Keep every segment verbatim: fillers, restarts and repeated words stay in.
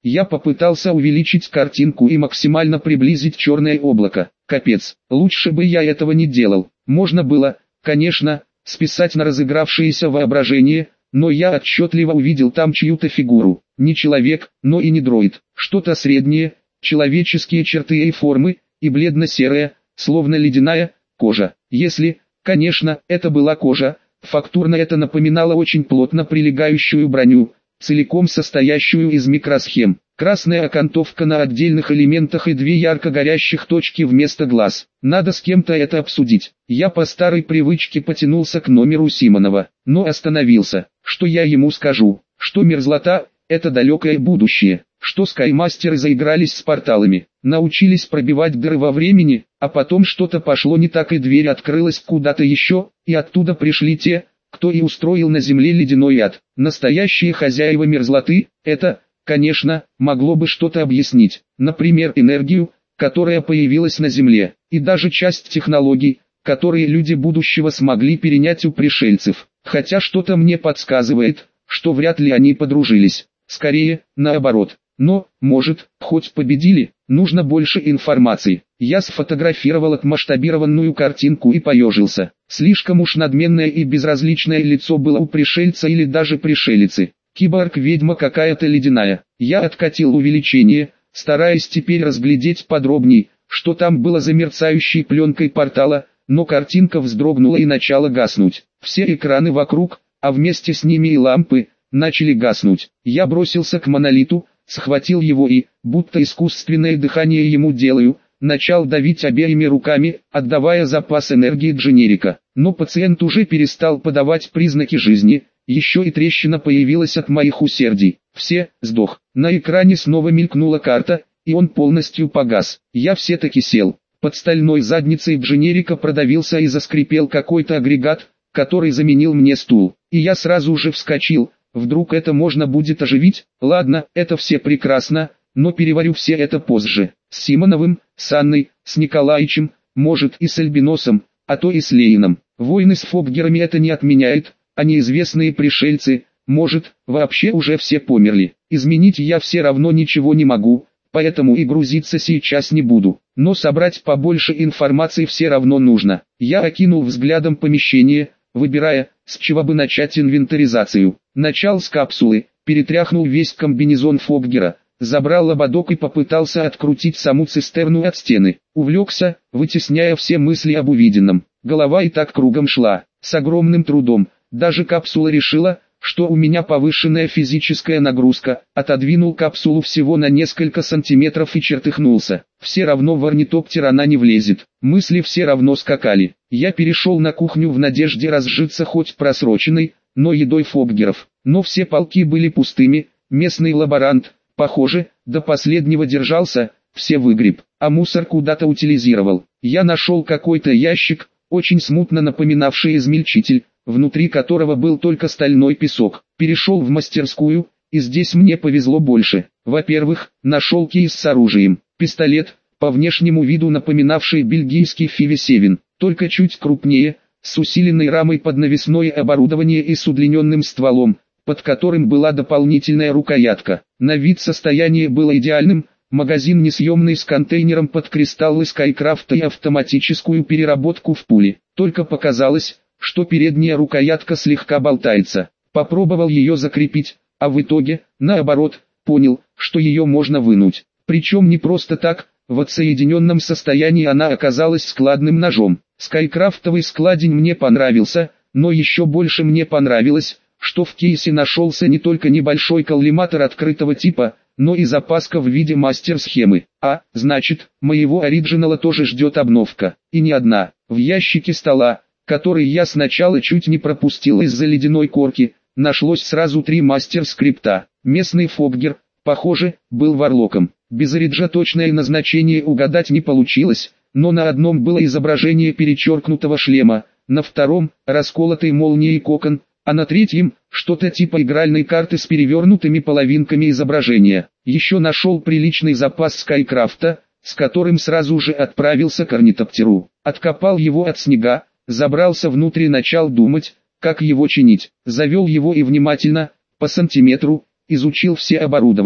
Я попытался увеличить картинку и максимально приблизить черное облако. Капец, лучше бы я этого не делал. Можно было, конечно, списать на разыгравшееся воображение, но я отчетливо увидел там чью-то фигуру. Не человек, но и не дроид. Что-то среднее, человеческие черты и формы, и бледно-серая, словно ледяная, кожа. Если, конечно, это была кожа, фактурно это напоминало очень плотно прилегающую броню, целиком состоящую из микросхем. Красная окантовка на отдельных элементах и две ярко горящих точки вместо глаз. Надо с кем-то это обсудить. Я по старой привычке потянулся к номеру Симонова, но остановился. Что я ему скажу? Что мерзлота – это далекое будущее. Что скаймастеры заигрались с порталами, научились пробивать дыры во времени, а потом что-то пошло не так и дверь открылась куда-то еще, и оттуда пришли те, кто и устроил на земле ледяной ад. Настоящие хозяева мерзлоты – это, конечно, могло бы что-то объяснить, например, энергию, которая появилась на земле, и даже часть технологий, которые люди будущего смогли перенять у пришельцев. Хотя что-то мне подсказывает, что вряд ли они подружились, скорее, наоборот. Но, может, хоть победили, нужно больше информации. Я сфотографировал отмасштабированную картинку и поежился. Слишком уж надменное и безразличное лицо было у пришельца или даже пришелицы. Киборг-ведьма какая-то ледяная. Я откатил увеличение, стараясь теперь разглядеть подробней, что там было за мерцающей пленкой портала, но картинка вздрогнула и начала гаснуть. Все экраны вокруг, а вместе с ними и лампы, начали гаснуть. Я бросился к монолиту, схватил его и, будто искусственное дыхание ему делаю, начал давить обеими руками, отдавая запас энергии дженерика. Но пациент уже перестал подавать признаки жизни, еще и трещина появилась от моих усердий. Все, сдох. На экране снова мелькнула карта, и он полностью погас. Я все-таки сел. Под стальной задницей дженерика продавился и заскрипел какой-то агрегат, который заменил мне стул. И я сразу же вскочил. Вдруг это можно будет оживить? Ладно, это все прекрасно, но переварю все это позже. С Симоновым, с Анной, с Николаичем, может и с Альбиносом, а то и с Лейном. Войны с Фоггерами это не отменяет, а неизвестные пришельцы, может, вообще уже все померли. Изменить я все равно ничего не могу, поэтому и грузиться сейчас не буду. Но собрать побольше информации все равно нужно. Я окинул взглядом помещение, выбирая, с чего бы начать инвентаризацию. Начал с капсулы, перетряхнул весь комбинезон Фоггера, забрал ободок и попытался открутить саму цистерну от стены. Увлекся, вытесняя все мысли об увиденном. Голова и так кругом шла, с огромным трудом. Даже капсула решила, что у меня повышенная физическая нагрузка. Отодвинул капсулу всего на несколько сантиметров и чертыхнулся. Все равно в орнитоптер она не влезет. Мысли все равно скакали. Я перешел на кухню в надежде разжиться хоть просроченной, но едой Фоггеров. Но все полки были пустыми, местный лаборант, похоже, до последнего держался, все выгреб, а мусор куда-то утилизировал. Я нашел какой-то ящик, очень смутно напоминавший измельчитель, внутри которого был только стальной песок. Перешел в мастерскую, и здесь мне повезло больше. Во-первых, нашел кейс с оружием, пистолет, по внешнему виду напоминавший бельгийский Фиви семь, только чуть крупнее, с усиленной рамой под навесное оборудование и с удлиненным стволом, под которым была дополнительная рукоятка. На вид состояние было идеальным, магазин несъемный с контейнером под кристаллы Скайкрафта и автоматическую переработку в пули. Только показалось, что передняя рукоятка слегка болтается. Попробовал ее закрепить, а в итоге, наоборот, понял, что ее можно вынуть. Причем не просто так, в отсоединенном состоянии она оказалась складным ножом. Скайкрафтовый складень мне понравился, но еще больше мне понравилось, что в кейсе нашелся не только небольшой коллиматор открытого типа, но и запаска в виде мастер-схемы. А, значит, моего оригинала тоже ждет обновка. И не одна. В ящике стола, который я сначала чуть не пропустил из-за ледяной корки, нашлось сразу три мастер-скрипта. Местный Фоггер, похоже, был варлоком. Без ориджа точное назначение угадать не получилось, но на одном было изображение перечеркнутого шлема, на втором – расколотой молнией кокон, а на третьем – что-то типа игральной карты с перевернутыми половинками изображения. Еще нашел приличный запас Скайкрафта, с которым сразу же отправился к орнитоптеру. Откопал его от снега, забрался внутрь и начал думать, как его чинить. Завел его и внимательно, по сантиметру, изучил все оборудование.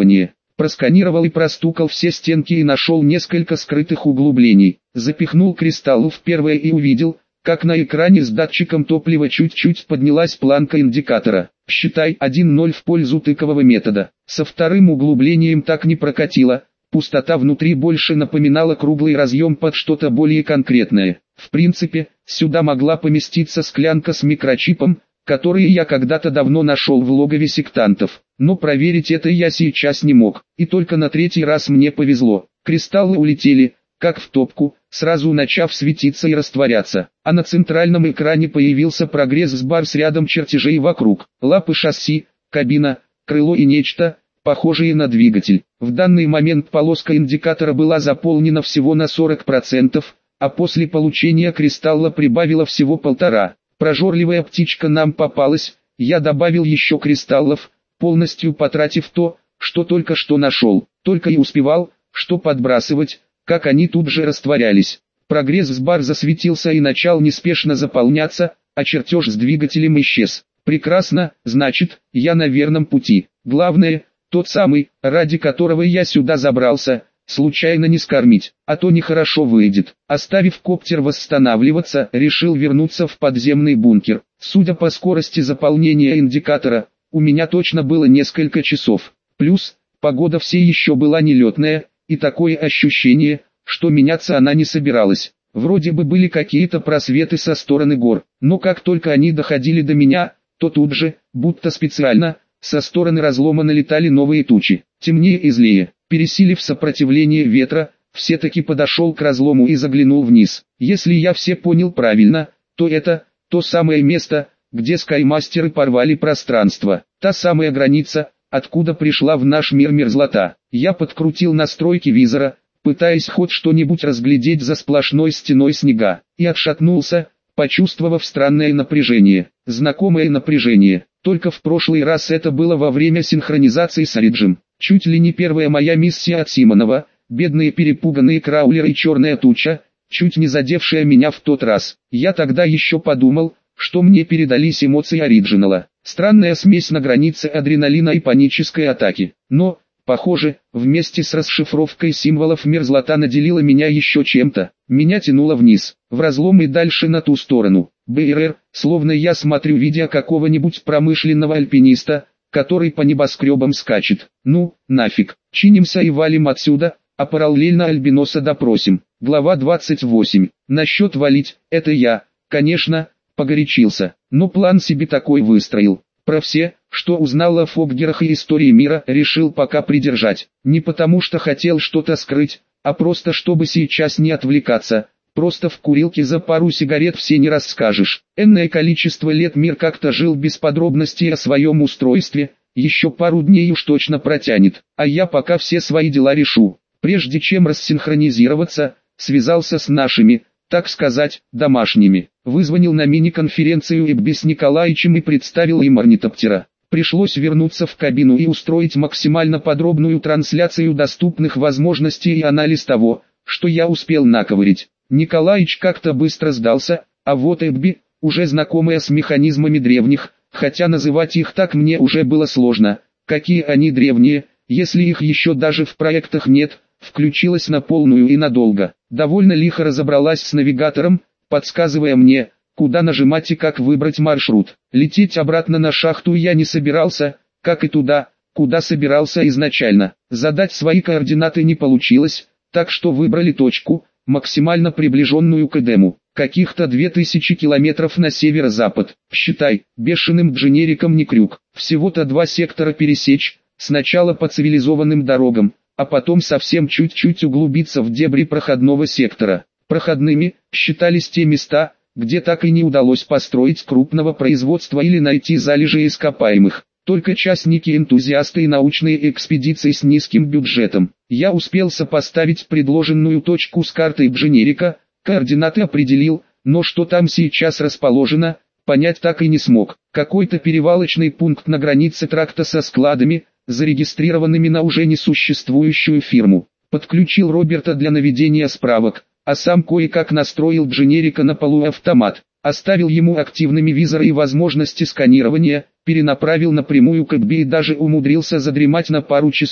Просканировал и простукал все стенки и нашел несколько скрытых углублений. Запихнул кристалл в первое и увидел, как на экране с датчиком топлива чуть-чуть поднялась планка индикатора. Считай один ноль в пользу тыкового метода. Со вторым углублением так не прокатило. Пустота внутри больше напоминала круглый разъем под что-то более конкретное. В принципе, сюда могла поместиться склянка с микрочипом, который я когда-то давно нашел в логове сектантов. Но проверить это я сейчас не мог. И только на третий раз мне повезло. Кристаллы улетели, как в топку, сразу начав светиться и растворяться. А на центральном экране появился прогресс-бар с рядом чертежей вокруг. Лапы шасси, кабина, крыло и нечто, похожие на двигатель. В данный момент полоска индикатора была заполнена всего на сорок процентов, а после получения кристалла прибавила всего полтора. Прожорливая птичка нам попалась, я добавил еще кристаллов, полностью потратив то, что только что нашел. Только и успевал, что подбрасывать, как они тут же растворялись. Прогресс-бар засветился и начал неспешно заполняться, а чертеж с двигателем исчез. Прекрасно, значит, я на верном пути. Главное, тот самый, ради которого я сюда забрался, случайно не скормить, а то нехорошо выйдет. Оставив коптер восстанавливаться, решил вернуться в подземный бункер. Судя по скорости заполнения индикатора, у меня точно было несколько часов. Плюс, погода все еще была нелетная, и такое ощущение, что меняться она не собиралась. Вроде бы были какие-то просветы со стороны гор, но как только они доходили до меня, то тут же, будто специально, со стороны разлома налетали новые тучи, темнее и злее. Пересилив сопротивление ветра, все-таки подошел к разлому и заглянул вниз. Если я все понял правильно, то это то самое место, где скаймастеры порвали пространство. Та самая граница, откуда пришла в наш мир мерзлота. Я подкрутил настройки визора, пытаясь хоть что-нибудь разглядеть за сплошной стеной снега, и отшатнулся, почувствовав странное напряжение. Знакомое напряжение. Только в прошлый раз это было во время синхронизации с Ориджем. Чуть ли не первая моя миссия от Симонова, бедные перепуганные краулеры и черная туча, чуть не задевшая меня в тот раз. Я тогда еще подумал, что мне передались эмоции Ориджинала. Странная смесь на границе адреналина и панической атаки. Но, похоже, вместе с расшифровкой символов мерзлота наделила меня еще чем-то. Меня тянуло вниз, в разлом и дальше на ту сторону. БРР, словно я смотрю видео какого-нибудь промышленного альпиниста, который по небоскребам скачет. Ну, нафиг, чинимся и валим отсюда, а параллельно альбиноса допросим. Глава двадцать восемь. Насчет валить, это я, конечно, погорячился, но план себе такой выстроил. Про все, что узнал о Фоггерах и истории мира, решил пока придержать. Не потому что хотел что-то скрыть, а просто чтобы сейчас не отвлекаться. Просто в курилке за пару сигарет все не расскажешь. Энное количество лет мир как-то жил без подробностей о своем устройстве, еще пару дней уж точно протянет, а я пока все свои дела решу. Прежде чем рассинхронизироваться, связался с нашими, так сказать, домашними. Вызвонил на мини-конференцию Эбби с Николаичем и представил им орнитоптера. Пришлось вернуться в кабину и устроить максимально подробную трансляцию доступных возможностей и анализ того, что я успел наковырять. Николаич как-то быстро сдался, а вот Эбби, уже знакомая с механизмами древних, хотя называть их так мне уже было сложно, какие они древние, если их еще даже в проектах нет, включилась на полную и надолго. Довольно лихо разобралась с навигатором, подсказывая мне, куда нажимать и как выбрать маршрут. Лететь обратно на шахту я не собирался, как и туда, куда собирался изначально. Задать свои координаты не получилось, так что выбрали точку, максимально приближенную к Эдему, каких-то две тысячи километров на северо-запад. Считай, бешеным дженериком не крюк. Всего-то два сектора пересечь, сначала по цивилизованным дорогам, а потом совсем чуть-чуть углубиться в дебри проходного сектора. Проходными считались те места, где так и не удалось построить крупного производства или найти залежи ископаемых. Только частники-энтузиасты и научные экспедиции с низким бюджетом. Я успел сопоставить предложенную точку с картой Дженерика, координаты определил, но что там сейчас расположено, понять так и не смог. Какой-то перевалочный пункт на границе тракта со складами, зарегистрированными на уже несуществующую фирму. Подключил Роберта для наведения справок, а сам кое-как настроил Дженерика на полуавтомат. Оставил ему активными визоры и возможности сканирования, перенаправил напрямую к Эбби и даже умудрился задремать на пару часов.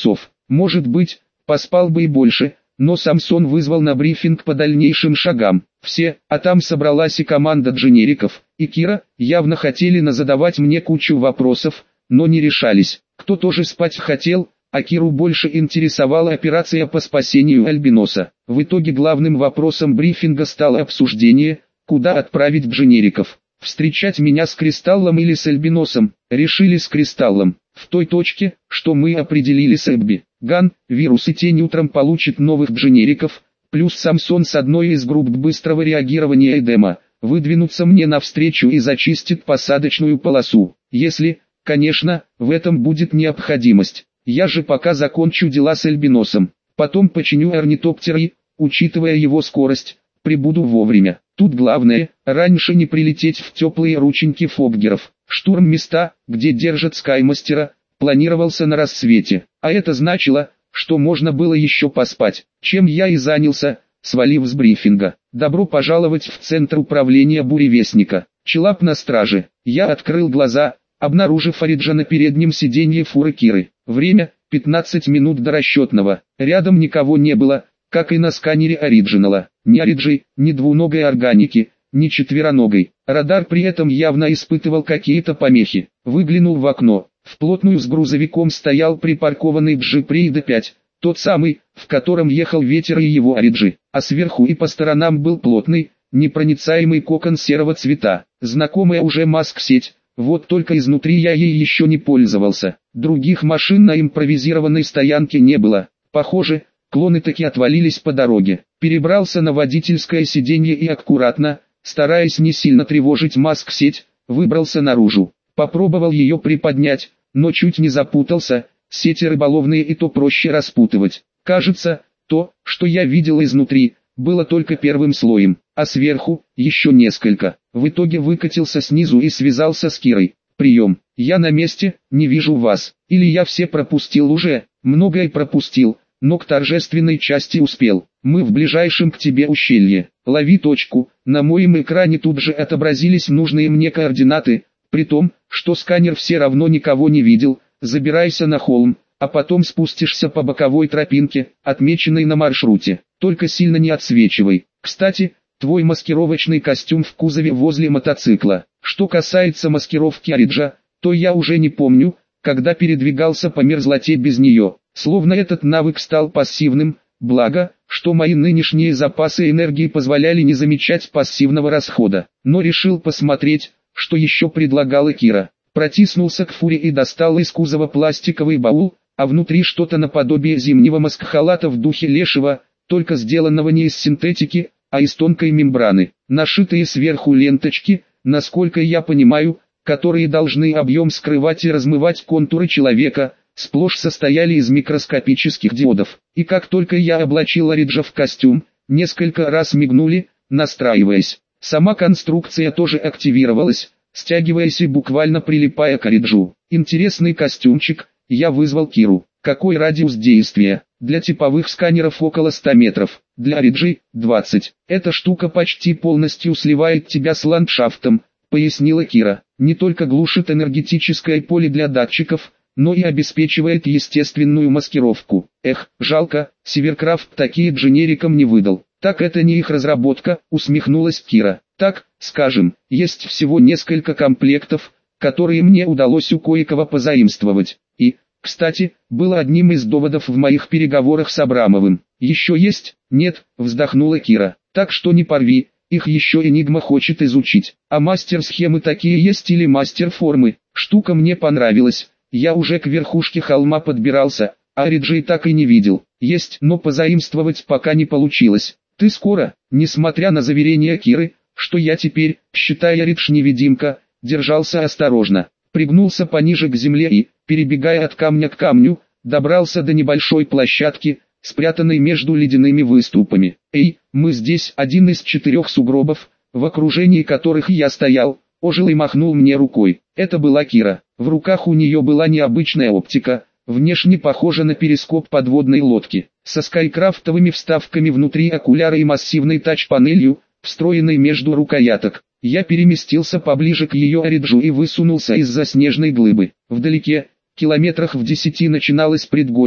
Может быть, поспал бы и больше, но Самсон вызвал на брифинг по дальнейшим шагам. Все, а там собралась и команда дженериков, и Кира, явно хотели назадавать мне кучу вопросов, но не решались. Кто тоже спать хотел, а Киру больше интересовала операция по спасению Альбиноса. В итоге главным вопросом брифинга стало обсуждение, куда отправить дженериков. Встречать меня с Кристаллом или с Альбиносом. Решили с Кристаллом. В той точке, что мы определили с Эбби. Ган, Вирус и Тень утром получит новых дженериков, плюс Самсон с одной из групп быстрого реагирования Эдема, выдвинутся мне навстречу и зачистит посадочную полосу. Если, конечно, в этом будет необходимость. Я же пока закончу дела с Альбиносом. Потом починю орнитоптер и, учитывая его скорость, прибуду вовремя. Тут главное, раньше не прилететь в теплые рученьки Фоггеров. Штурм места, где держат Скаймастера, планировался на рассвете. А это значило, что можно было еще поспать. Чем я и занялся, свалив с брифинга. Добро пожаловать в центр управления Буревестника. Челап на страже. Я открыл глаза, обнаружив Ориджа на переднем сиденье фуры Киры. Время – пятнадцать минут до расчетного. Рядом никого не было, как и на сканере Ориджинала. Ни Ориджи, ни двуногой органики, ни четвероногой. Радар при этом явно испытывал какие-то помехи. Выглянул в окно. Вплотную с грузовиком стоял припаркованный джип Рейда пять, тот самый, в котором ехал Ветер и его Ориджи. А сверху и по сторонам был плотный, непроницаемый кокон серого цвета. Знакомая уже маск-сеть. Вот только изнутри я ей еще не пользовался. Других машин на импровизированной стоянке не было. Похоже, клоны таки отвалились по дороге. Перебрался на водительское сиденье и аккуратно, стараясь не сильно тревожить маск-сеть, выбрался наружу. Попробовал ее приподнять, но чуть не запутался, сети рыболовные и то проще распутывать. Кажется, то, что я видел изнутри, было только первым слоем, а сверху еще несколько. В итоге выкатился снизу и связался с Кирой. Прием, я на месте, не вижу вас. Или я все пропустил уже, многое пропустил, но к торжественной части успел. Мы в ближайшем к тебе ущелье. Лови точку. На моем экране тут же отобразились нужные мне координаты, при том, что сканер все равно никого не видел. Забирайся на холм, а потом спустишься по боковой тропинке, отмеченной на маршруте. Только сильно не отсвечивай. Кстати, твой маскировочный костюм в кузове возле мотоцикла. Что касается маскировки Ориджа, то я уже не помню, когда передвигался по мерзлоте без нее. Словно этот навык стал пассивным, благо, что мои нынешние запасы энергии позволяли не замечать пассивного расхода. Но решил посмотреть, что еще предлагала Кира. Протиснулся к фуре и достал из кузова пластиковый баул, а внутри что-то наподобие зимнего маскхалата в духе лешего, только сделанного не из синтетики, а из тонкой мембраны. Нашитые сверху ленточки, насколько я понимаю, которые должны объем скрывать и размывать контуры человека, сплошь состояли из микроскопических диодов. И как только я облачил Ориджа в костюм, несколько раз мигнули, настраиваясь. Сама конструкция тоже активировалась, стягиваясь и буквально прилипая к Ориджу. Интересный костюмчик, я вызвал Киру. Какой радиус действия? Для типовых сканеров около ста метров, для Ориджи – двадцать. Эта штука почти полностью сливает тебя с ландшафтом, пояснила Кира. Не только глушит энергетическое поле для датчиков, но и обеспечивает естественную маскировку. Эх, жалко, Северкрафт такие дженерикам не выдал. Так это не их разработка, усмехнулась Кира. Так, скажем, есть всего несколько комплектов, которые мне удалось у кое-кого позаимствовать. И, кстати, было одним из доводов в моих переговорах с Абрамовым. Еще есть? Нет, вздохнула Кира. Так что не порви, их еще Энигма хочет изучить. А мастер-схемы такие есть или мастер-формы? Штука мне понравилась. Я уже к верхушке холма подбирался, а Ориджей так и не видел. Есть, но позаимствовать пока не получилось. Ты скоро, несмотря на заверения Киры, что я теперь, считай Оридж-невидимка, держался осторожно. Пригнулся пониже к земле и, перебегая от камня к камню, добрался до небольшой площадки, спрятанной между ледяными выступами. Эй, мы здесь, один из четырех сугробов, в окружении которых я стоял, ожил и махнул мне рукой. Это была Кира. В руках у нее была необычная оптика, внешне похожа на перископ подводной лодки, со скайкрафтовыми вставками внутри окуляра и массивной тач-панелью, встроенной между рукояток. Я переместился поближе к ее Ориджу и высунулся из-за снежной глыбы. Вдалеке, километрах в десяти начиналось предгорье,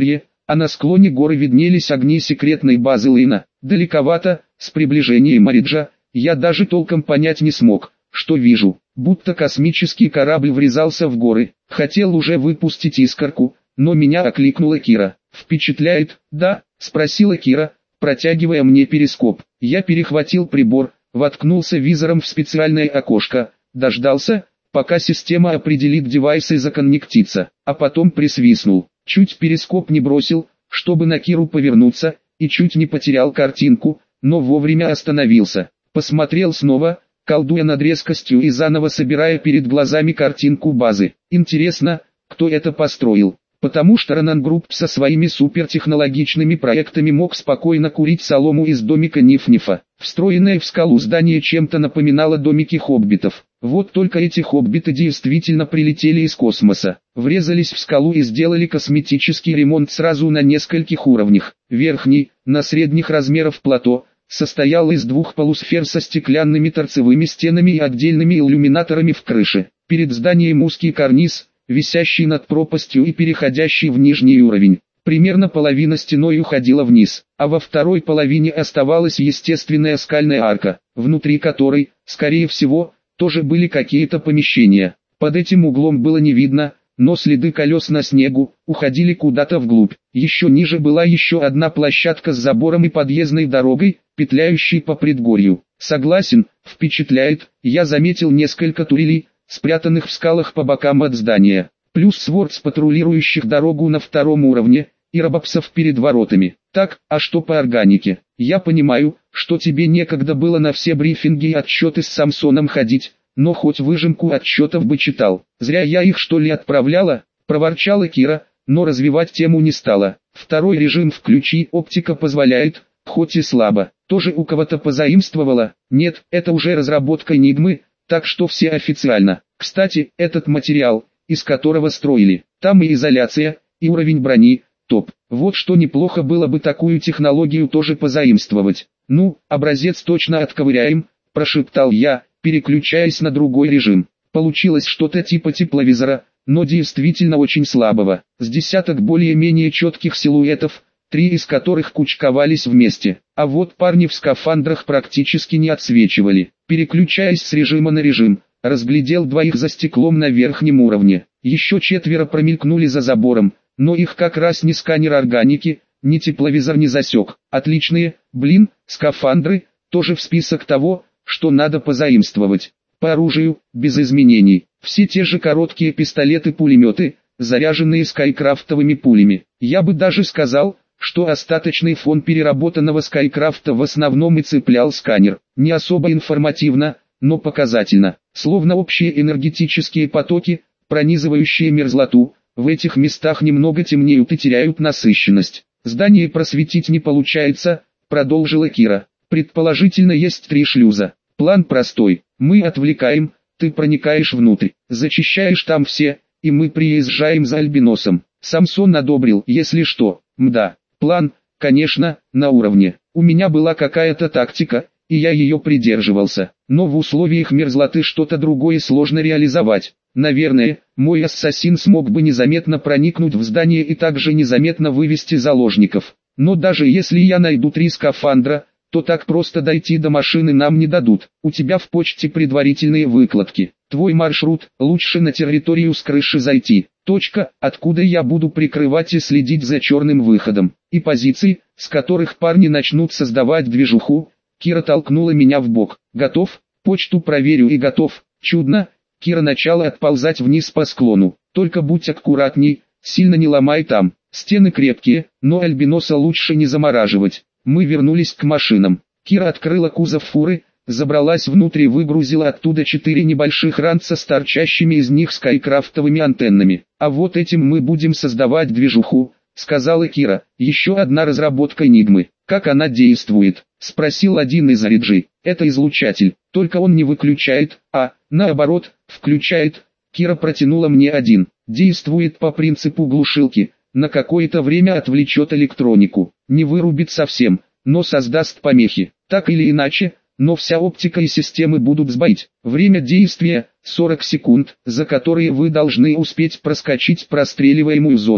а на склоне горы виднелись огни секретной базы Лейна. Далековато, с приближением Ориджа, я даже толком понять не смог, что вижу, будто космический корабль врезался в горы. Хотел уже выпустить искорку, но меня окликнула Кира. «Впечатляет, да?» – спросила Кира, протягивая мне перископ. Я перехватил прибор, воткнулся визором в специальное окошко, дождался, пока система определит девайс и законнектится, а потом присвистнул. Чуть перископ не бросил, чтобы на Киру повернуться, и чуть не потерял картинку, но вовремя остановился. Посмотрел снова, колдуя над резкостью и заново собирая перед глазами картинку базы. Интересно, кто это построил? Потому что Ронан Групп со своими супертехнологичными проектами мог спокойно курить солому из домика Ниф-Нифа. Встроенное в скалу здание чем-то напоминало домики хоббитов. Вот только эти хоббиты действительно прилетели из космоса, врезались в скалу и сделали косметический ремонт сразу на нескольких уровнях. Верхний, на средних размеров плато, состоял из двух полусфер со стеклянными торцевыми стенами и отдельными иллюминаторами в крыше. Перед зданием узкий карниз, висящий над пропастью и переходящий в нижний уровень. Примерно половина стеной уходила вниз, а во второй половине оставалась естественная скальная арка, внутри которой, скорее всего, тоже были какие-то помещения. Под этим углом было не видно, но следы колес на снегу уходили куда-то вглубь. Еще ниже была еще одна площадка с забором и подъездной дорогой, петляющей по предгорью. Согласен, впечатляет. Я заметил несколько турелей, спрятанных в скалах по бокам от здания, плюс свордс патрулирующих дорогу на втором уровне, и робопсов перед воротами. Так, а что по органике? Я понимаю, что тебе некогда было на все брифинги и отчеты с Самсоном ходить, но хоть выжимку отчетов бы читал. Зря я их что ли отправляла, проворчала Кира, но развивать тему не стала. Второй режим включи, оптика позволяет, хоть и слабо. Тоже у кого-то позаимствовала? Нет, это уже разработка Энигмы, так что все официально. Кстати, этот материал, из которого строили, там и изоляция, и уровень брони, топ. Вот что неплохо было бы такую технологию тоже позаимствовать. Ну, образец точно отковыряем, прошептал я, переключаясь на другой режим. Получилось что-то типа тепловизора, но действительно очень слабого. С десяток более-менее четких силуэтов, три из которых кучковались вместе. А вот парни в скафандрах практически не отсвечивали. Переключаясь с режима на режим, разглядел двоих за стеклом на верхнем уровне. Еще четверо промелькнули за забором, но их как раз ни сканер органики, ни тепловизор не засек. Отличные, блин, скафандры, тоже в список того, что надо позаимствовать. По оружию, без изменений. Все те же короткие пистолеты-пулеметы, заряженные скайкрафтовыми пулями. Я бы даже сказал, что остаточный фон переработанного скайкрафта в основном и цеплял сканер. Не особо информативно, но показательно. Словно общие энергетические потоки, пронизывающие мерзлоту, в этих местах немного темнеют и теряют насыщенность. Здание просветить не получается, продолжила Кира. Предположительно есть три шлюза. План простой. Мы отвлекаем, ты проникаешь внутрь, зачищаешь там все, и мы приезжаем за Альбиносом. Самсон одобрил, если что. Мда. План, конечно, на уровне. У меня была какая-то тактика, и я ее придерживался. Но в условиях мерзлоты что-то другое сложно реализовать. Наверное, мой ассасин смог бы незаметно проникнуть в здание и также незаметно вывести заложников. Но даже если я найду три скафандра, то так просто дойти до машины нам не дадут. У тебя в почте предварительные выкладки. Твой маршрут, лучше на территорию с крыши зайти. Точка, откуда я буду прикрывать и следить за черным выходом. И позиции, с которых парни начнут создавать движуху. Кира толкнула меня в бок. Готов? Почту проверю и готов. Чудно. Кира начала отползать вниз по склону. Только будь аккуратней, сильно не ломай там. Стены крепкие, но Альбиноса лучше не замораживать. Мы вернулись к машинам. Кира открыла кузов фуры, забралась внутрь и выгрузила оттуда четыре небольших ранца с торчащими из них скайкрафтовыми антеннами. А вот этим мы будем создавать движуху, сказала Кира. Еще одна разработка Энигмы. Как она действует? Спросил один из ориджей. Это излучатель, только он не выключает, а, наоборот, включает. Кира протянула мне один. Действует по принципу глушилки. На какое-то время отвлечет электронику. Не вырубит совсем, но создаст помехи. Так или иначе, но вся оптика и системы будут сбоить. Время действия – сорок секунд, за которые вы должны успеть проскочить простреливаемую зону.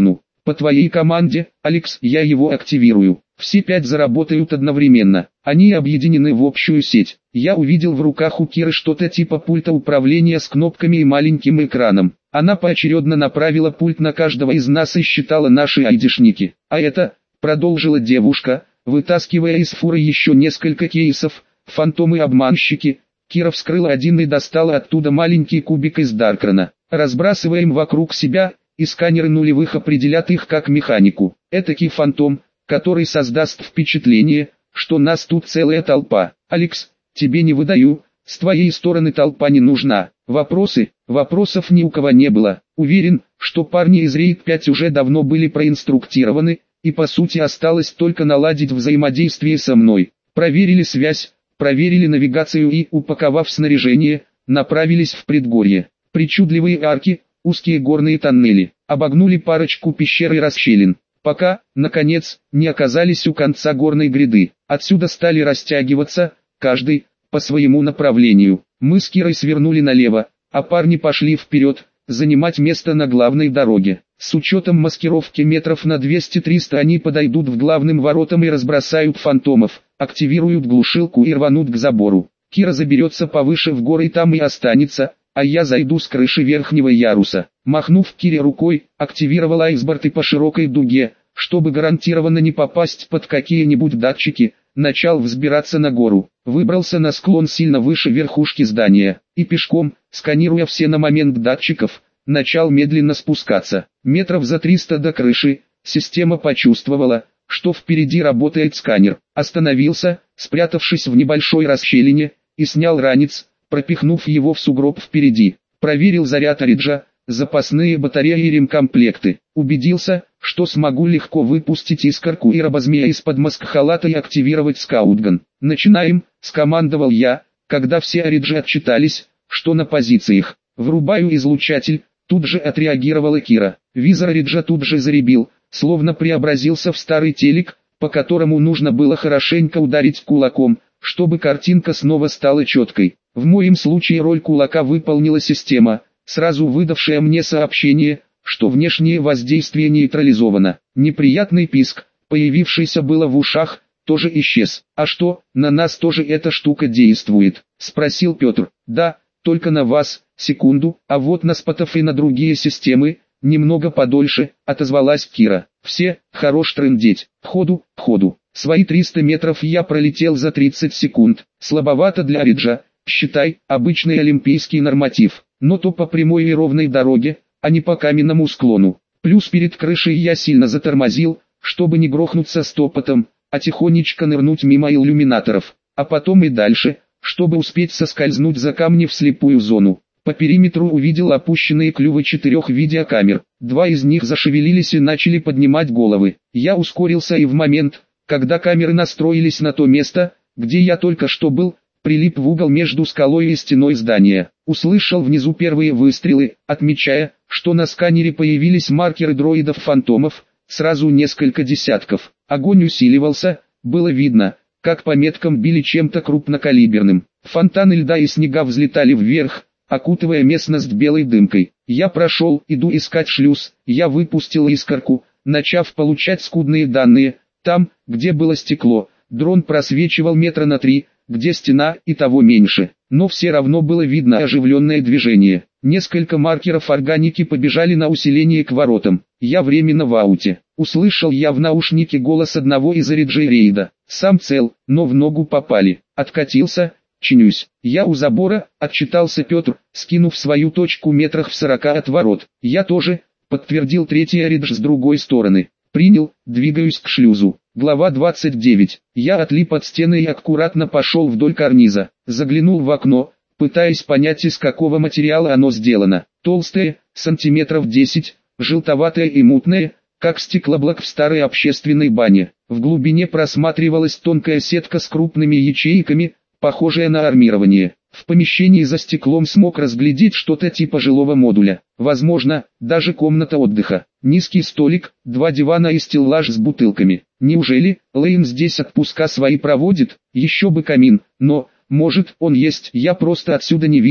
По твоей команде, Алекс, я его активирую. Все пять заработают одновременно. Они объединены в общую сеть. Я увидел в руках у Киры что-то типа пульта управления с кнопками и маленьким экраном. Она поочередно направила пульт на каждого из нас и считала наши айдишники. А это, продолжила девушка, вытаскивая из фуры еще несколько кейсов, фантомы-обманщики. Кира вскрыла один и достала оттуда маленький кубик из Даркрана. Разбрасываем вокруг себя, и сканеры нулевых определят их как механику. Этакий фантом, который создаст впечатление, что нас тут целая толпа. Алекс, тебе не выдаю, с твоей стороны толпа не нужна. Вопросы? Вопросов ни у кого не было. Уверен, что парни из рейд пять уже давно были проинструктированы, и по сути осталось только наладить взаимодействие со мной. Проверили связь, проверили навигацию и, упаковав снаряжение, направились в предгорье. Причудливые арки, узкие горные тоннели, обогнули парочку пещер и расщелин, пока, наконец, не оказались у конца горной гряды. Отсюда стали растягиваться, каждый, по своему направлению. Мы с Кирой свернули налево, а парни пошли вперед, занимать место на главной дороге. С учетом маскировки метров на двести-триста они подойдут к главным воротам и разбросают фантомов, активируют глушилку и рванут к забору. Кира заберется повыше в горы и там и останется, а я зайду с крыши верхнего яруса. Махнув Кире рукой, активировал айсборд и по широкой дуге, чтобы гарантированно не попасть под какие-нибудь датчики, начал взбираться на гору. Выбрался на склон сильно выше верхушки здания, и пешком, сканируя все на момент датчиков, начал медленно спускаться. Метров за триста до крыши, система почувствовала, что впереди работает сканер. Остановился, спрятавшись в небольшой расщелине, и снял ранец, пропихнув его в сугроб впереди. Проверил заряд ориджа, запасные батареи и ремкомплекты. Убедился, что смогу легко выпустить искорку и робозмея из-под маскхалата и активировать скаутган. «Начинаем», — скомандовал я, когда все ориджи отчитались, что на позициях. «Врубаю излучатель», — тут же отреагировала Кира. Визор ориджа тут же заребил, словно преобразился в старый телек, по которому нужно было хорошенько ударить кулаком, чтобы картинка снова стала четкой. В моем случае роль кулака выполнила система, сразу выдавшая мне сообщение, что внешнее воздействие нейтрализовано. Неприятный писк, появившийся было в ушах, тоже исчез. «А что, на нас тоже эта штука действует?» — спросил Петр. «Да, только на вас, секунду, а вот на спотов и на другие системы, немного подольше», — отозвалась Кира. «Все, хорош трындеть, ходу, ходу». Свои триста метров я пролетел за тридцать секунд, слабовато для ориджа, считай, обычный олимпийский норматив, но то по прямой и ровной дороге, а не по каменному склону. Плюс перед крышей я сильно затормозил, чтобы не грохнуться стопотом, а тихонечко нырнуть мимо иллюминаторов, а потом и дальше, чтобы успеть соскользнуть за камни в слепую зону. По периметру увидел опущенные клювы четырех видеокамер, два из них зашевелились и начали поднимать головы. Я ускорился и в момент, когда камеры настроились на то место, где я только что был, прилип в угол между скалой и стеной здания. Услышал внизу первые выстрелы, отмечая, что на сканере появились маркеры дроидов-фантомов, сразу несколько десятков. Огонь усиливался, было видно, как по меткам били чем-то крупнокалиберным. Фонтаны льда и снега взлетали вверх, окутывая местность белой дымкой. Я прошел, иду искать шлюз, я выпустил искорку, начав получать скудные данные. Там, где было стекло, дрон просвечивал метра на три, где стена и того меньше. Но все равно было видно оживленное движение. Несколько маркеров органики побежали на усиление к воротам. Я временно в ауте. Услышал я в наушнике голос одного из ориджей рейда. Сам цел, но в ногу попали. Откатился, чинюсь. Я у забора, отчитался Петр, скинув свою точку метрах в сорока от ворот. Я тоже, подтвердил третий оридж с другой стороны. Принял, двигаюсь к шлюзу. Глава двадцать девять. Я отлип от стены и аккуратно пошел вдоль карниза. Заглянул в окно, пытаясь понять, из какого материала оно сделано. Толстое, сантиметров десять, желтоватое и мутное, как стеклоблок в старой общественной бане. В глубине просматривалась тонкая сетка с крупными ячейками, похожая на армирование. В помещении за стеклом смог разглядеть что-то типа жилого модуля. Возможно, даже комната отдыха. Низкий столик, два дивана и стеллаж с бутылками. Неужели Лейн здесь отпуска свои проводит? Еще бы камин, но, может, он есть, я просто отсюда не вижу.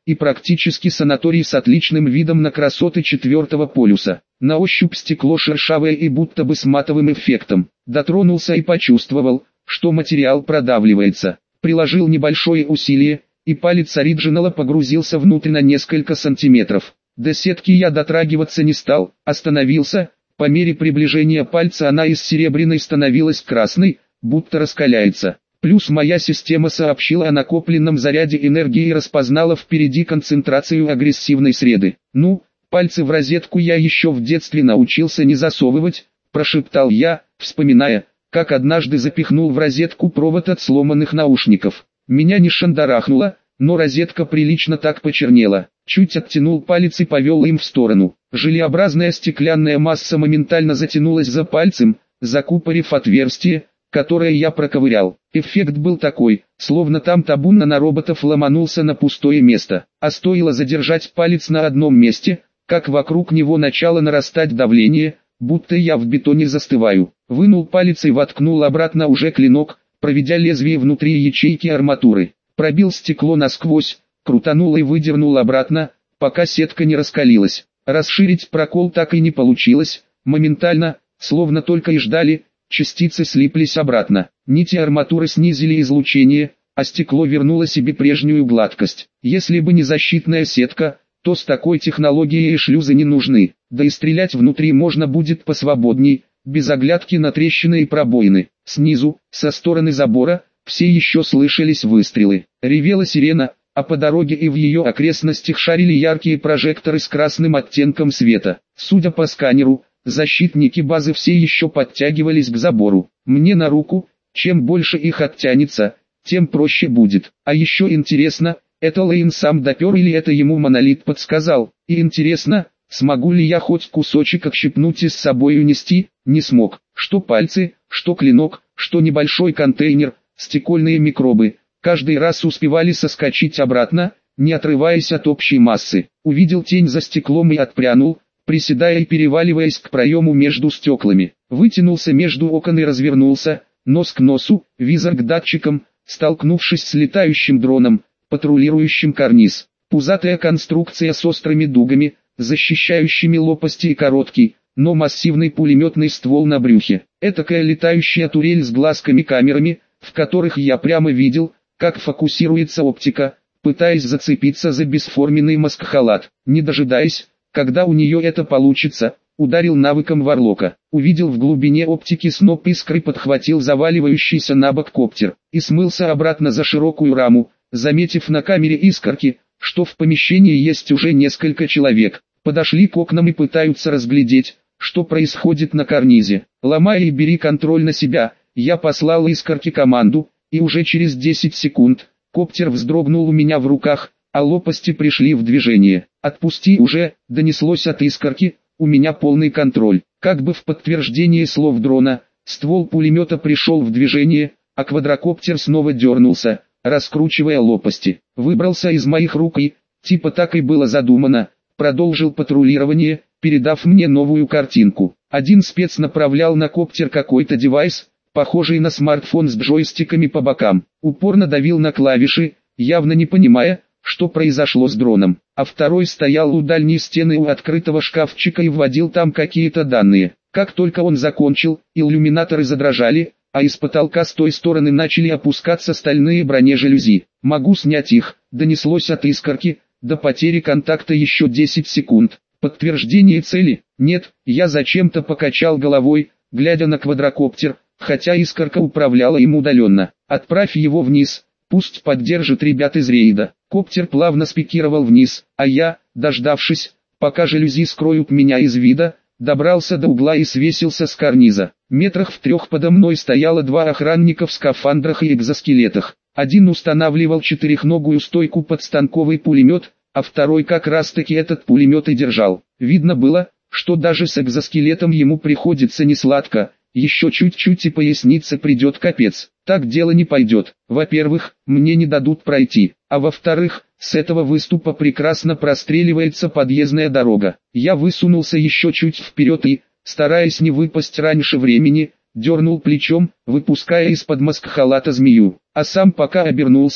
и практически санаторий с отличным видом на красоты четвертого полюса. На ощупь стекло шершавое и будто бы с матовым эффектом. Дотронулся и почувствовал, что материал продавливается. Приложил небольшое усилие, и палец оригинала погрузился внутрь на несколько сантиметров. До сетки я дотрагиваться не стал, остановился. По мере приближения пальца она из серебряной становилась красной, будто раскаляется. Плюс моя система сообщила о накопленном заряде энергии и распознала впереди концентрацию агрессивной среды. «Ну, пальцы в розетку я еще в детстве научился не засовывать», – прошептал я, вспоминая, как однажды запихнул в розетку провод от сломанных наушников. Меня не шандарахнуло, но розетка прилично так почернела. Чуть оттянул палец и повел им в сторону. Желеобразная стеклянная масса моментально затянулась за пальцем, закупорив отверстие, которое я проковырял. Эффект был такой, словно там табун нанороботов ломанулся на пустое место. А стоило задержать палец на одном месте, как вокруг него начало нарастать давление, будто я в бетоне застываю. Вынул палец и воткнул обратно уже клинок, проведя лезвие внутри ячейки арматуры. Пробил стекло насквозь, крутанул и выдернул обратно, пока сетка не раскалилась. Расширить прокол так и не получилось, моментально, словно только и ждали, частицы слиплись обратно. Нити арматуры снизили излучение, а стекло вернуло себе прежнюю гладкость. Если бы не защитная сетка, то с такой технологией шлюзы не нужны, да и стрелять внутри можно будет посвободней, без оглядки на трещины и пробоины. Снизу, со стороны забора, все еще слышались выстрелы. Ревела сирена, а по дороге и в ее окрестностях шарили яркие прожекторы с красным оттенком света. Судя по сканеру, защитники базы все еще подтягивались к забору. Мне на руку, чем больше их оттянется, тем проще будет. А еще интересно, это Лейн сам допер или это ему Монолит подсказал. И интересно, смогу ли я хоть кусочек отщипнуть и с собой унести? Не смог. Что пальцы, что клинок, что небольшой контейнер, стекольные микробы, каждый раз успевали соскочить обратно, не отрываясь от общей массы. Увидел тень за стеклом и отпрянул, приседая и переваливаясь к проему между стеклами. Вытянулся между окон и развернулся, нос к носу, визор к датчикам, столкнувшись с летающим дроном, патрулирующим карниз. Пузатая конструкция с острыми дугами, защищающими лопасти и короткий, но массивный пулеметный ствол на брюхе. Этакая летающая турель с глазками-камерами, в которых я прямо видел, как фокусируется оптика, пытаясь зацепиться за бесформенный маскхалат. Не дожидаясь, когда у нее это получится, ударил навыком Варлока. Увидел в глубине оптики сноп искры, подхватил заваливающийся на бок коптер и смылся обратно за широкую раму, заметив на камере искорки, что в помещении есть уже несколько человек. Подошли к окнам и пытаются разглядеть, что происходит на карнизе. Ломай и бери контроль на себя. Я послал искорке команду, и уже через десять секунд, коптер вздрогнул у меня в руках, а лопасти пришли в движение. «Отпусти уже», — донеслось от искорки, — «у меня полный контроль». Как бы в подтверждение слов дрона, ствол пулемета пришел в движение, а квадрокоптер снова дернулся, раскручивая лопасти. Выбрался из моих рук и, типа так и было задумано, продолжил патрулирование, передав мне новую картинку. Один спец направлял на коптер какой-то девайс, похожий на смартфон с джойстиками по бокам. Упорно давил на клавиши, явно не понимая, что произошло с дроном. А второй стоял у дальней стены у открытого шкафчика и вводил там какие-то данные. Как только он закончил, иллюминаторы задрожали, а из потолка с той стороны начали опускаться стальные бронежалюзи. «Могу снять их», — донеслось от искорки, до потери контакта еще десять секунд. Подтверждение цели? Нет, я зачем-то покачал головой, глядя на квадрокоптер, хотя искорка управляла им удаленно. «Отправь его вниз, пусть поддержит ребят из рейда». Коптер плавно спикировал вниз, а я, дождавшись, пока жалюзи скроют меня из вида, добрался до угла и свесился с карниза. Метрах в трех подо мной стояло два охранника в скафандрах и экзоскелетах. Один устанавливал четырехногую стойку под станковый пулемет, а второй как раз-таки этот пулемет и держал. Видно было, что даже с экзоскелетом ему приходится несладко, еще чуть-чуть и пояснице придет капец. Так дело не пойдет. Во-первых, мне не дадут пройти, а во-вторых, с этого выступа прекрасно простреливается подъездная дорога. Я высунулся еще чуть вперед и, стараясь не выпасть раньше времени, дернул плечом, выпуская из-под маскхалата змею, а сам пока обернулся,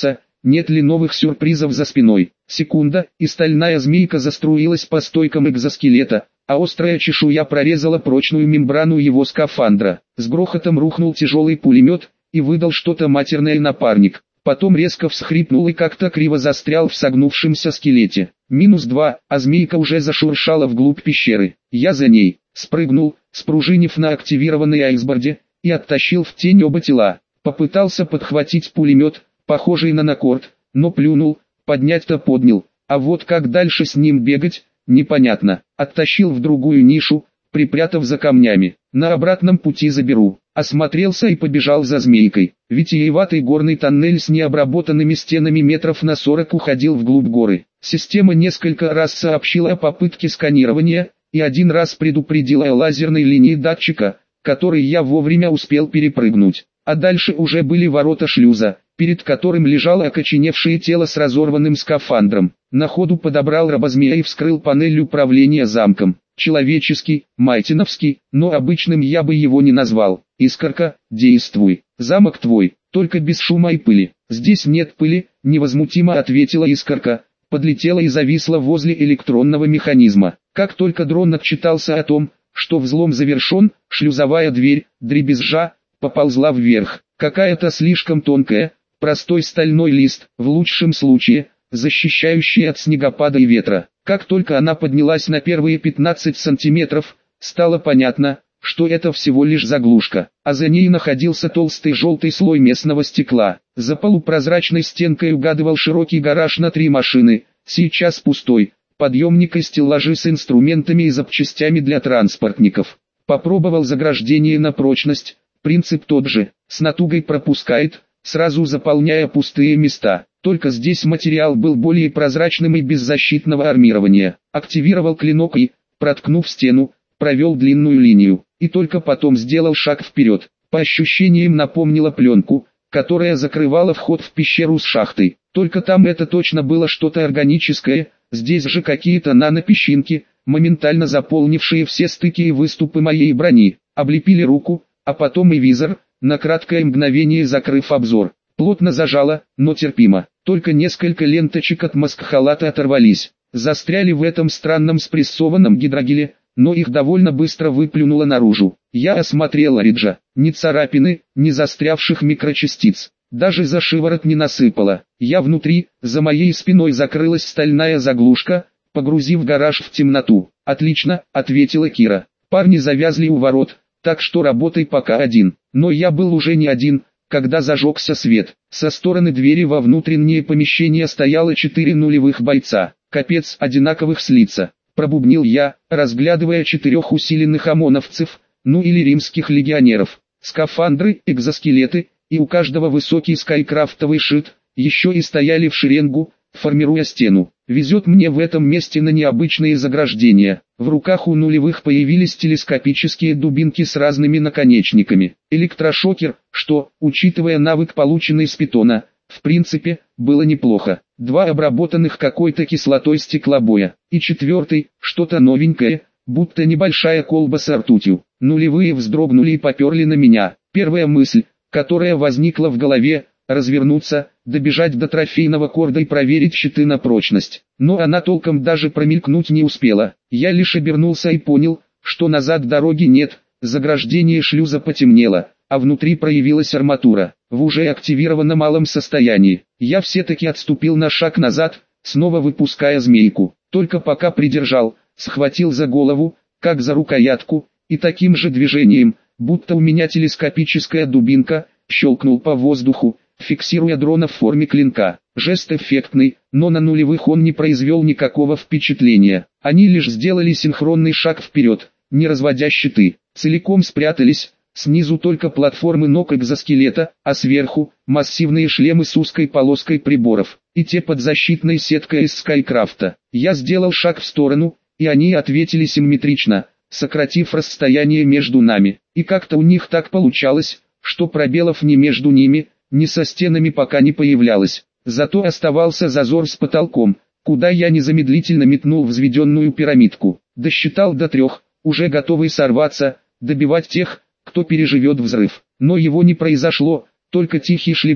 нет ли новых сюрпризов за спиной. Секунда, и стальная змейка заструилась по стойкам экзоскелета, а острая чешуя прорезала прочную мембрану его скафандра. С грохотом рухнул тяжелый пулемет, и выдал что-то матерное напарник. Потом резко всхрипнул и как-то криво застрял в согнувшемся скелете. Минус два, а змейка уже зашуршала вглубь пещеры. Я за ней, спрыгнул, спружинив на активированной айсборде, и оттащил в тень оба тела. Попытался подхватить пулемет, похожий на накорд, но плюнул, поднять-то поднял, а вот как дальше с ним бегать, непонятно. Оттащил в другую нишу, припрятав за камнями. На обратном пути заберу. Осмотрелся и побежал за змейкой. Витиеватый горный тоннель с необработанными стенами метров на сорок уходил вглубь горы. Система несколько раз сообщила о попытке сканирования, и один раз предупредила о лазерной линии датчика, который я вовремя успел перепрыгнуть. А дальше уже были ворота шлюза, перед которым лежало окоченевшее тело с разорванным скафандром. На ходу подобрал робозмея и вскрыл панель управления замком. Человеческий, майтиновский, но обычным я бы его не назвал. Искорка, действуй, замок твой, только без шума и пыли. Здесь нет пыли, невозмутимо ответила Искорка, подлетела и зависла возле электронного механизма. Как только дрон отчитался о том, что взлом завершен, шлюзовая дверь, дребезжа, поползла вверх. Какая-то слишком тонкая, простой стальной лист, в лучшем случае, защищающий от снегопада и ветра. Как только она поднялась на первые пятнадцать сантиметров, стало понятно, что это всего лишь заглушка, а за ней находился толстый желтый слой местного стекла. За полупрозрачной стенкой угадывал широкий гараж на три машины, сейчас пустой, подъемник и стеллажи с инструментами и запчастями для транспортников. Попробовал заграждение на прочность, принцип тот же, с натугой пропускает, сразу заполняя пустые места. Только здесь материал был более прозрачным и без защитного армирования. Активировал клинок и, проткнув стену, провел длинную линию, и только потом сделал шаг вперед. По ощущениям напомнила пленку, которая закрывала вход в пещеру с шахтой. Только там это точно было что-то органическое, здесь же какие-то нанопесчинки, моментально заполнившие все стыки и выступы моей брони, облепили руку, а потом и визор, на краткое мгновение закрыв обзор. Плотно зажало, но терпимо. Только несколько ленточек от маскхалата оторвались, застряли в этом странном спрессованном гидрогеле, но их довольно быстро выплюнуло наружу. Я осмотрел Ориджа, ни царапины, ни застрявших микрочастиц, даже за шиворот не насыпало. Я внутри, за моей спиной закрылась стальная заглушка, погрузив гараж в темноту. «Отлично», — ответила Кира. Парни завязли у ворот, так что работай пока один. Но я был уже не один. Когда зажегся свет, со стороны двери во внутреннее помещение стояло четыре нулевых бойца. Капец, одинаковых с лица. Пробубнил я, разглядывая четырех усиленных ОМОНовцев, ну или римских легионеров. Скафандры, экзоскелеты, и у каждого высокий скайкрафтовый щит, еще и стояли в шеренгу, формируя стену. Везет мне в этом месте на необычные заграждения. В руках у нулевых появились телескопические дубинки с разными наконечниками. Электрошокер, что, учитывая навык, полученный с питона, в принципе, было неплохо. Два обработанных какой-то кислотой стеклобоя. И четвертый, что-то новенькое, будто небольшая колба с ртутью. Нулевые вздрогнули и поперли на меня. Первая мысль, которая возникла в голове, развернуться, добежать до трофейного корда и проверить щиты на прочность. Но она толком даже промелькнуть не успела. Я лишь обернулся и понял, что назад дороги нет, заграждение шлюза потемнело, а внутри проявилась арматура, в уже активированном малом состоянии. Я все-таки отступил на шаг назад, снова выпуская змейку. Только пока придержал, схватил за голову, как за рукоятку, и таким же движением, будто у меня телескопическая дубинка, щелкнул по воздуху, фиксируя дрона в форме клинка. Жест эффектный, но на нулевых он не произвел никакого впечатления. Они лишь сделали синхронный шаг вперед, не разводя щиты. Целиком спрятались, снизу только платформы ног экзоскелета, а сверху – массивные шлемы с узкой полоской приборов, и те под защитной сеткой из Скайкрафта. Я сделал шаг в сторону, и они ответили симметрично, сократив расстояние между нами. И как-то у них так получалось, что пробелов ни между ними, ни со стенами пока не появлялось. Зато оставался зазор с потолком, куда я незамедлительно метнул взведенную пирамидку. Досчитал до трех, уже готовый сорваться, добивать тех, кто переживет взрыв. Но его не произошло, только тихий шлепок,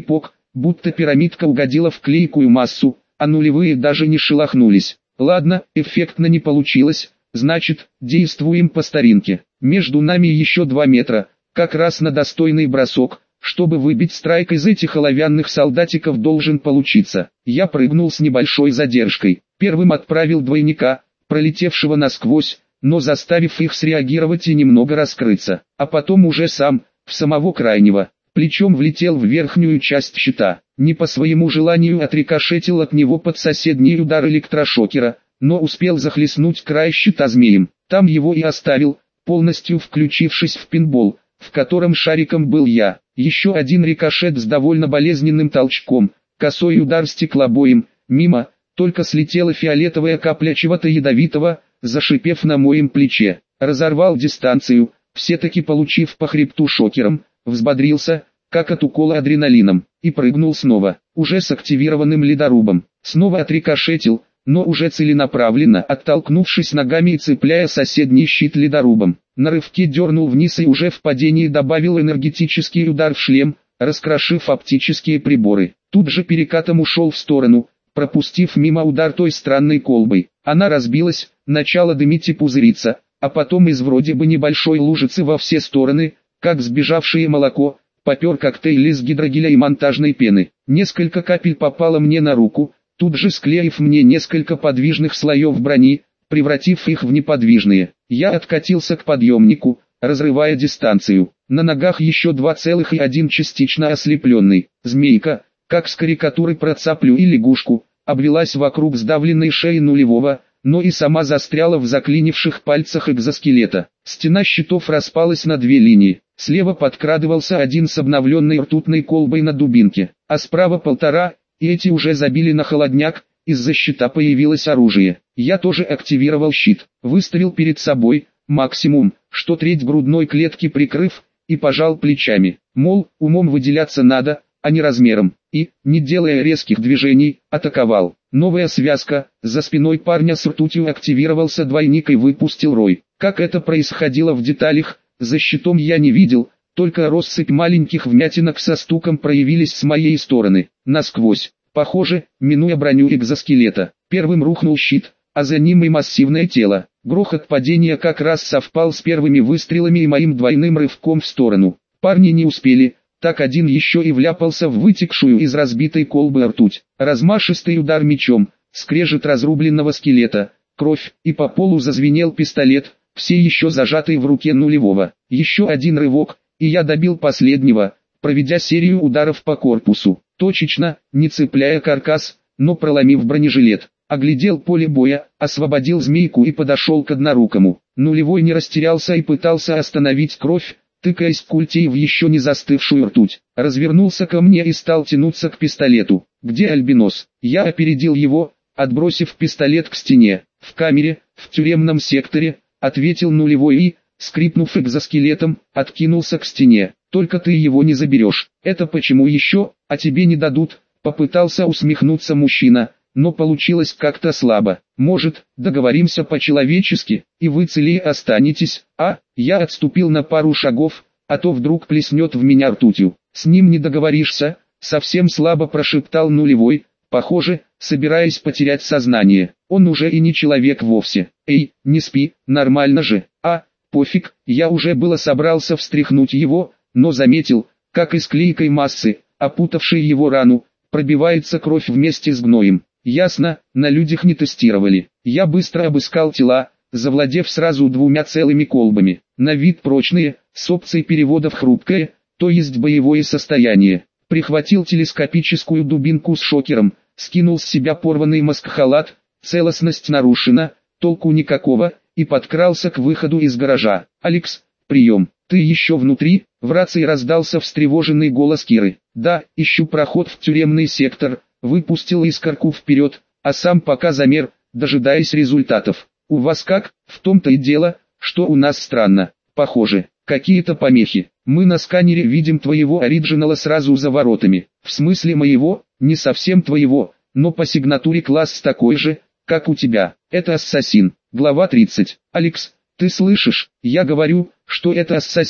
будто пирамидка угодила в клейкую массу, а нулевые даже не шелохнулись. Ладно, эффектно не получилось, значит, действуем по старинке. Между нами еще два метра, как раз на достойный бросок. Чтобы выбить страйк из этих оловянных солдатиков должен получиться. Я прыгнул с небольшой задержкой. Первым отправил двойника, пролетевшего насквозь, но заставив их среагировать и немного раскрыться. А потом уже сам, в самого крайнего, плечом влетел в верхнюю часть щита. Не по своему желанию отрикошетил от него под соседний удар электрошокера, но успел захлестнуть край щита змеем. Там его и оставил, полностью включившись в пинбол, в котором шариком был я. Еще один рикошет с довольно болезненным толчком, косой удар стеклобоем, мимо, только слетела фиолетовая капля чего-то ядовитого, зашипев на моем плече. Разорвал дистанцию, все-таки получив по хребту шокером, взбодрился, как от укола адреналином, и прыгнул снова, уже с активированным ледорубом. Снова отрикошетил, но уже целенаправленно, оттолкнувшись ногами и цепляя соседний щит ледорубом. На рывке дернул вниз и уже в падении добавил энергетический удар в шлем, раскрошив оптические приборы. Тут же перекатом ушел в сторону, пропустив мимо удар той странной колбой. Она разбилась, начала дымить и пузыриться, а потом из вроде бы небольшой лужицы во все стороны, как сбежавшее молоко, попер коктейль из гидрогеля и монтажной пены. Несколько капель попало мне на руку, тут же склеив мне несколько подвижных слоев брони, превратив их в неподвижные. Я откатился к подъемнику, разрывая дистанцию. На ногах еще два целых и один частично ослепленный. Змейка, как с карикатуры про цаплю и лягушку, обвелась вокруг сдавленной шеи нулевого, но и сама застряла в заклинивших пальцах экзоскелета. Стена щитов распалась на две линии. Слева подкрадывался один с обновленной ртутной колбой на дубинке, а справа полтора, и эти уже забили на холодняк. Из-за щита появилось оружие. Я тоже активировал щит, выставил перед собой, максимум, что треть грудной клетки прикрыв, и пожал плечами. Мол, умом выделяться надо, а не размером. И, не делая резких движений, атаковал. Новая связка, за спиной парня с ртутью активировался двойник и выпустил рой. Как это происходило в деталях, за щитом я не видел, только россыпь маленьких вмятинок со стуком проявились с моей стороны, насквозь. Похоже, минуя броню экзоскелета, первым рухнул щит, а за ним и массивное тело. Грохот падения как раз совпал с первыми выстрелами и моим двойным рывком в сторону. Парни не успели, так один еще и вляпался в вытекшую из разбитой колбы ртуть. Размашистый удар мечом, скрежет разрубленного скелета, кровь, и по полу зазвенел пистолет, все еще зажатый в руке нулевого. Еще один рывок, и я добил последнего, проведя серию ударов по корпусу. Точечно, не цепляя каркас, но проломив бронежилет. Оглядел поле боя, освободил змейку и подошел к однорукому. Нулевой не растерялся и пытался остановить кровь, тыкаясь культей в еще не застывшую ртуть. Развернулся ко мне и стал тянуться к пистолету. «Где Альбинос?» Я опередил его, отбросив пистолет к стене. «В камере, в тюремном секторе», — ответил нулевой и, скрипнув экзоскелетом, откинулся к стене. «Только ты его не заберешь». «Это почему еще, а тебе не дадут?» Попытался усмехнуться мужчина, но получилось как-то слабо. «Может, договоримся по-человечески, и вы целее останетесь, а?» Я отступил на пару шагов, а то вдруг плеснет в меня ртутью. «С ним не договоришься», — совсем слабо прошептал нулевой, похоже, собираясь потерять сознание. Он уже и не человек вовсе. «Эй, не спи, нормально же». «А, пофиг», я уже было собрался встряхнуть его, но заметил, как из клейкой массы, опутавшей его рану, пробивается кровь вместе с гноем. Ясно, на людях не тестировали. Я быстро обыскал тела, завладев сразу двумя целыми колбами. На вид прочные, с опцией перевода в хрупкое, то есть боевое состояние. Прихватил телескопическую дубинку с шокером, скинул с себя порванный маскхалат, целостность нарушена, толку никакого, и подкрался к выходу из гаража. «Алекс, прием, ты еще внутри?» В рации раздался встревоженный голос Киры. «Да, ищу проход в тюремный сектор», выпустил искорку вперед, а сам пока замер, дожидаясь результатов. «У вас как?» «В том-то и дело, что у нас странно. Похоже, какие-то помехи. Мы на сканере видим твоего оригинала сразу за воротами. В смысле моего, не совсем твоего, но по сигнатуре класс такой же, как у тебя. Это ассасин». Глава тридцать. «Алекс, ты слышишь? Я говорю, что это ассасин»,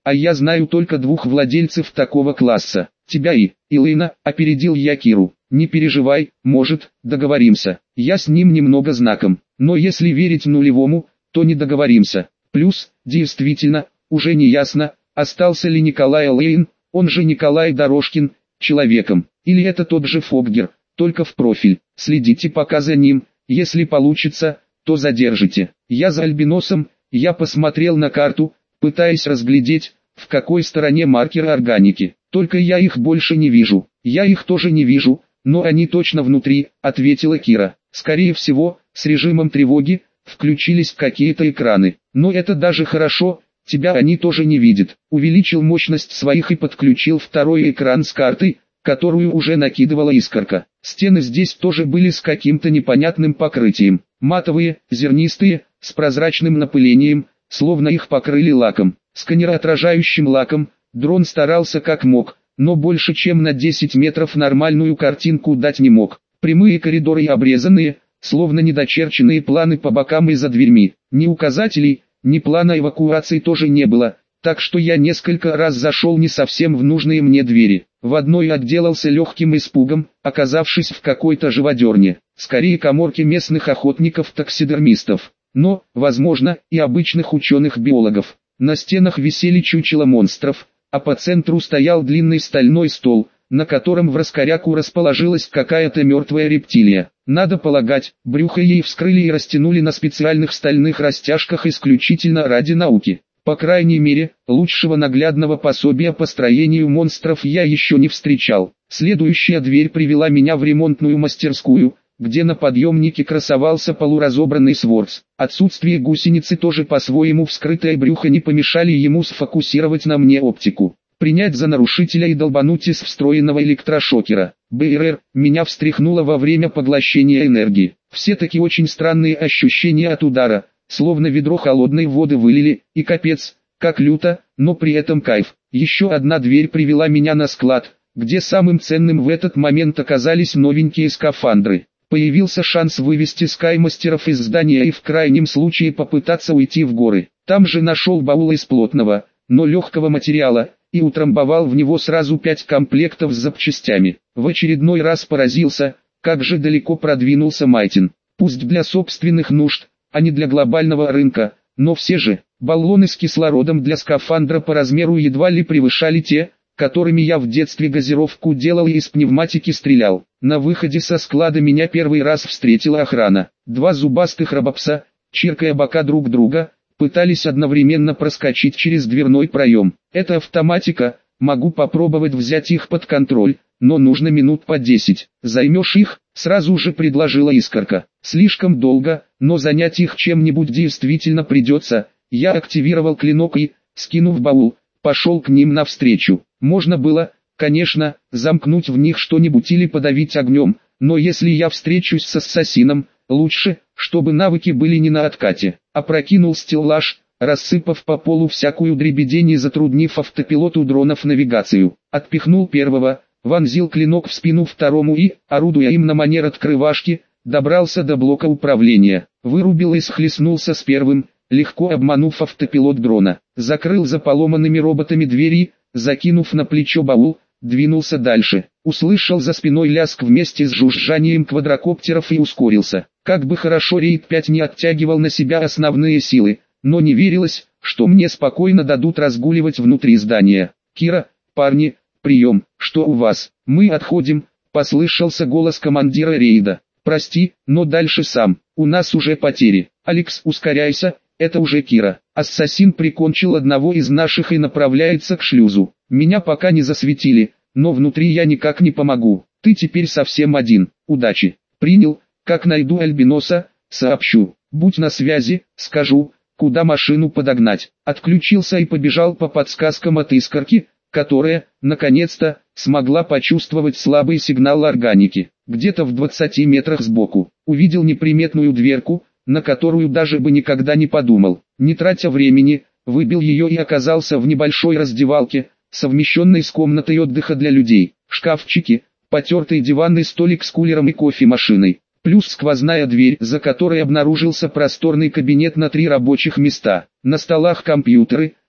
а я знаю только двух владельцев такого класса. Тебя и Илэйна, опередил я Киру. Не переживай, может, договоримся. Я с ним немного знаком, но если верить нулевому, то не договоримся. Плюс, действительно, уже не ясно, остался ли Николай Лейн, он же Николай Дорожкин, человеком, или это тот же Фоггер, только в профиль. Следите пока за ним, если получится, то задержите. Я за альбиносом, я посмотрел на карту, пытаясь разглядеть, в какой стороне маркеры органики. Только я их больше не вижу. Я их тоже не вижу, но они точно внутри, ответила Кира. Скорее всего, с режимом тревоги, включились какие-то экраны. Но это даже хорошо, тебя они тоже не видят. Увеличил мощность своих и подключил второй экран с картой, которую уже накидывала искорка. Стены здесь тоже были с каким-то непонятным покрытием. Матовые, зернистые, с прозрачным напылением, словно их покрыли лаком. Сканероотражающим лаком. Дрон старался как мог, но больше чем на десять метров нормальную картинку дать не мог. Прямые коридоры и обрезанные, словно недочерченные планы по бокам и за дверьми. Ни указателей, ни плана эвакуации тоже не было, так что я несколько раз зашел не совсем в нужные мне двери. В одной отделался легким испугом, оказавшись в какой-то живодерне, скорее каморке местных охотников-таксидермистов, но, возможно, и обычных ученых-биологов. На стенах висели чучела монстров, а по центру стоял длинный стальной стол, на котором в раскоряку расположилась какая-то мертвая рептилия. Надо полагать, брюхо ей вскрыли и растянули на специальных стальных растяжках исключительно ради науки. По крайней мере, лучшего наглядного пособия по строению монстров я еще не встречал. Следующая дверь привела меня в ремонтную мастерскую, где на подъемнике красовался полуразобранный сворц. Отсутствие гусеницы тоже по-своему вскрытое брюхо не помешали ему сфокусировать на мне оптику. Принять за нарушителя и долбануть из встроенного электрошокера. БРР, меня встряхнуло во время поглощения энергии. Все-таки очень странные ощущения от удара, словно ведро холодной воды вылили, и капец, как люто, но при этом кайф. Еще одна дверь привела меня на склад, где самым ценным в этот момент оказались новенькие скафандры. Появился шанс вывести скаймастеров из здания и в крайнем случае попытаться уйти в горы. Там же нашел баул из плотного, но легкого материала, и утрамбовал в него сразу пять комплектов с запчастями. В очередной раз поразился, как же далеко продвинулся Майтин. Пусть для собственных нужд, а не для глобального рынка, но все же, баллоны с кислородом для скафандра по размеру едва ли превышали те, которыми я в детстве газировку делал и из пневматики стрелял. На выходе со склада меня первый раз встретила охрана. Два зубастых робопса, чиркая бока друг друга, пытались одновременно проскочить через дверной проем. Это автоматика, могу попробовать взять их под контроль, но нужно минут по десять. Займешь их, сразу же предложила искорка. Слишком долго, но занять их чем-нибудь действительно придется. Я активировал клинок и, скинув баул, пошел к ним навстречу. Можно было, конечно, замкнуть в них что-нибудь или подавить огнем, но если я встречусь с ассасином, лучше, чтобы навыки были не на откате. Опрокинул стеллаж, рассыпав по полу всякую дребедень и затруднив автопилоту дронов навигацию. Отпихнул первого, вонзил клинок в спину второму и, орудуя им на манер открывашки, добрался до блока управления. Вырубил и схлестнулся с первым, легко обманув автопилот дрона. Закрыл за поломанными роботами двери, закинув на плечо баул, двинулся дальше. Услышал за спиной лязг вместе с жужжанием квадрокоптеров и ускорился. Как бы хорошо рейд пять не оттягивал на себя основные силы, но не верилось, что мне спокойно дадут разгуливать внутри здания. «Кира, парни, прием, что у вас? Мы отходим», — послышался голос командира рейда. «Прости, но дальше сам, у нас уже потери. Алекс, ускоряйся». Это уже Кира. Ассасин прикончил одного из наших и направляется к шлюзу. Меня пока не засветили, но внутри я никак не помогу. Ты теперь совсем один. Удачи. Принял. Как найду альбиноса, сообщу. Будь на связи, скажу, куда машину подогнать. Отключился и побежал по подсказкам от искорки, которая, наконец-то, смогла почувствовать слабый сигнал органики. Где-то в двадцати метрах сбоку. Увидел неприметную дверку, на которую даже бы никогда не подумал. Не тратя времени, выбил ее и оказался в небольшой раздевалке, совмещенной с комнатой отдыха для людей. Шкафчики, потертый диванный столик с кулером и кофемашиной, плюс сквозная дверь, за которой обнаружился просторный кабинет на три рабочих места. На столах компьютеры,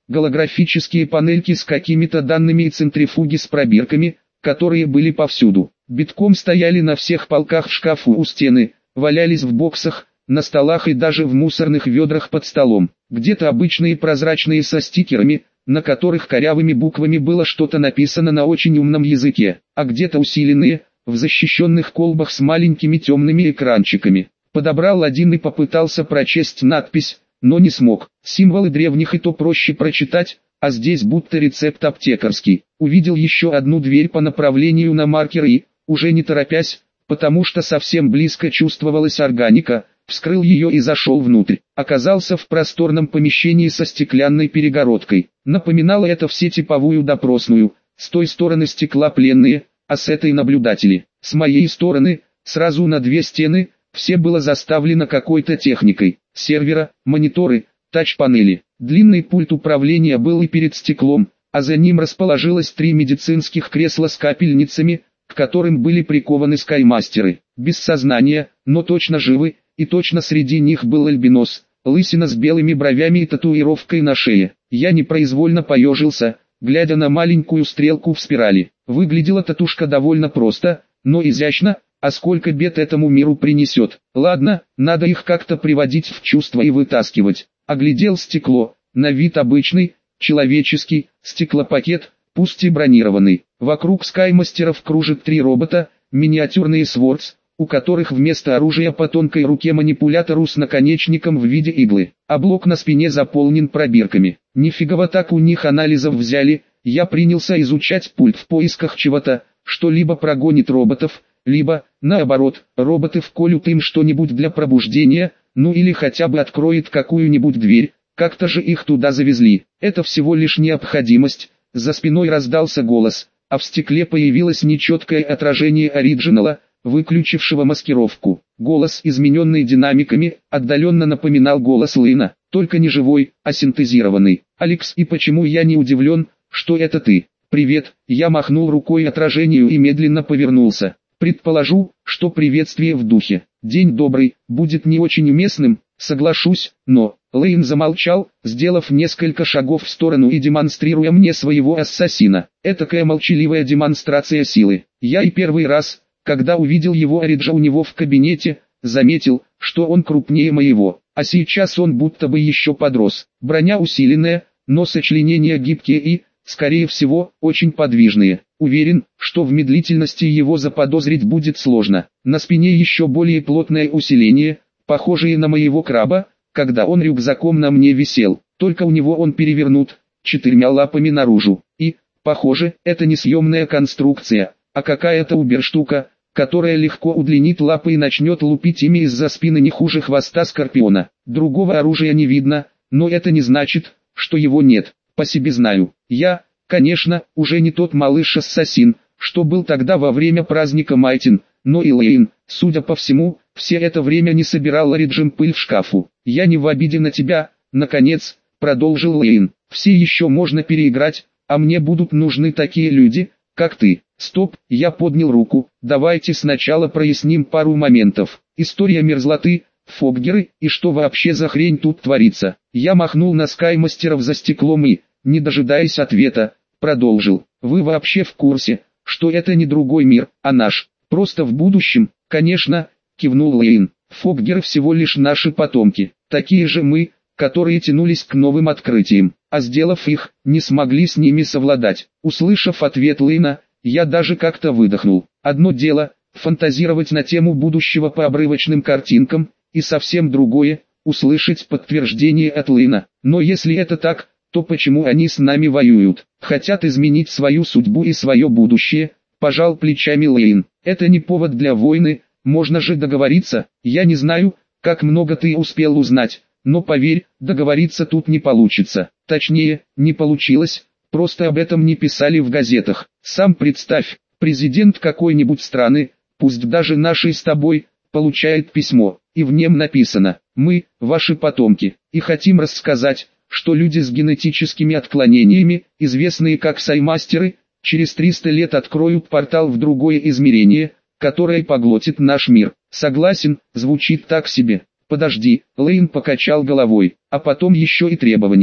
голографические панельки с какими-то данными и центрифуги с пробирками, которые были повсюду. Битком стояли на всех полках в шкафу у стены, валялись в боксах, на столах и даже в мусорных ведрах под столом. Где-то обычные прозрачные со стикерами, на которых корявыми буквами было что-то написано на очень умном языке, а где-то усиленные, в защищенных колбах с маленькими темными экранчиками. Подобрал один и попытался прочесть надпись, но не смог. Символы древних и то проще прочитать, а здесь будто рецепт аптекарский. Увидел еще одну дверь по направлению на маркер и, уже не торопясь, потому что совсем близко чувствовалась органика, вскрыл ее и зашел внутрь. Оказался в просторном помещении со стеклянной перегородкой. Напоминало это все типовую допросную, с той стороны стекла пленные, а с этой наблюдатели. С моей стороны, сразу на две стены, все было заставлено какой-то техникой. Сервера, мониторы, тач-панели. Длинный пульт управления был и перед стеклом, а за ним расположилось три медицинских кресла с капельницами, к которым были прикованы скаймастеры. Без сознания, но точно живы, и точно среди них был альбинос, лысина с белыми бровями и татуировкой на шее. Я непроизвольно поежился, глядя на маленькую стрелку в спирали. Выглядела татушка довольно просто, но изящно, а сколько бед этому миру принесет. Ладно, надо их как-то приводить в чувство и вытаскивать. Оглядел стекло, на вид обычный, человеческий, стеклопакет, пусть и бронированный. Вокруг скаймастеров кружат три робота, миниатюрные свордс, у которых вместо оружия по тонкой руке манипулятору с наконечником в виде иглы, а блок на спине заполнен пробирками. Нифигово так у них анализов взяли. Я принялся изучать пульт в поисках чего-то, что либо прогонит роботов, либо, наоборот, роботы вколют им что-нибудь для пробуждения, ну или хотя бы откроет какую-нибудь дверь, как-то же их туда завезли. Это всего лишь необходимость. За спиной раздался голос, а в стекле появилось нечеткое отражение оригинала, выключившего маскировку. Голос, измененный динамиками, отдаленно напоминал голос Лэйна, только не живой, а синтезированный. «Алекс, и почему я не удивлен, что это ты?» «Привет», я махнул рукой отражению и медленно повернулся. Предположу, что приветствие в духе «День добрый» будет не очень уместным, соглашусь, но... Лэйн замолчал, сделав несколько шагов в сторону и демонстрируя мне своего ассасина. Этакая молчаливая демонстрация силы. Я и первый раз, когда увидел его Ориджа у него в кабинете, заметил, что он крупнее моего, а сейчас он будто бы еще подрос. Броня усиленная, но сочленения гибкие и, скорее всего, очень подвижные. Уверен, что в медлительности его заподозрить будет сложно. На спине еще более плотное усиление, похожее на моего краба, когда он рюкзаком на мне висел, только у него он перевернут, четырьмя лапами наружу. И, похоже, это не съемная конструкция, а какая-то убер-штука, которая легко удлинит лапы и начнет лупить ими из-за спины не хуже хвоста скорпиона. Другого оружия не видно, но это не значит, что его нет. По себе знаю. Я, конечно, уже не тот малыш-ассасин, что был тогда во время праздника Майтин, но и Лэйн, судя по всему, все это время не собирал Ориджин пыль в шкафу. «Я не в обиде на тебя», наконец, продолжил Лэйн. «Все еще можно переиграть, а мне будут нужны такие люди, как ты». «Стоп», я поднял руку, «давайте сначала проясним пару моментов. История мерзлоты, фоггеры, и что вообще за хрень тут творится?» Я махнул на скаймастеров за стеклом и, не дожидаясь ответа, продолжил. «Вы вообще в курсе, что это не другой мир, а наш? Просто в будущем?» «Конечно», кивнул Лэйн. «Фоггеры всего лишь наши потомки, такие же мы, которые тянулись к новым открытиям, а сделав их, не смогли с ними совладать». Услышав ответ Лэйна, я даже как-то выдохнул. Одно дело, фантазировать на тему будущего по обрывочным картинкам, и совсем другое, услышать подтверждение от Лэйна. Но если это так, то почему они с нами воюют? Хотят изменить свою судьбу и свое будущее, пожал плечами Лэйн. Это не повод для войны. Можно же договориться. Я не знаю, как много ты успел узнать, но поверь, договориться тут не получится. Точнее, не получилось, просто об этом не писали в газетах. Сам представь, президент какой-нибудь страны, пусть даже нашей с тобой, получает письмо, и в нем написано: «Мы, ваши потомки, и хотим рассказать, что люди с генетическими отклонениями, известные как саймастеры, через триста лет откроют портал в другое измерение, которое поглотит наш мир». Согласен, звучит так себе. Подожди, Лэйн покачал головой, а потом еще и требование,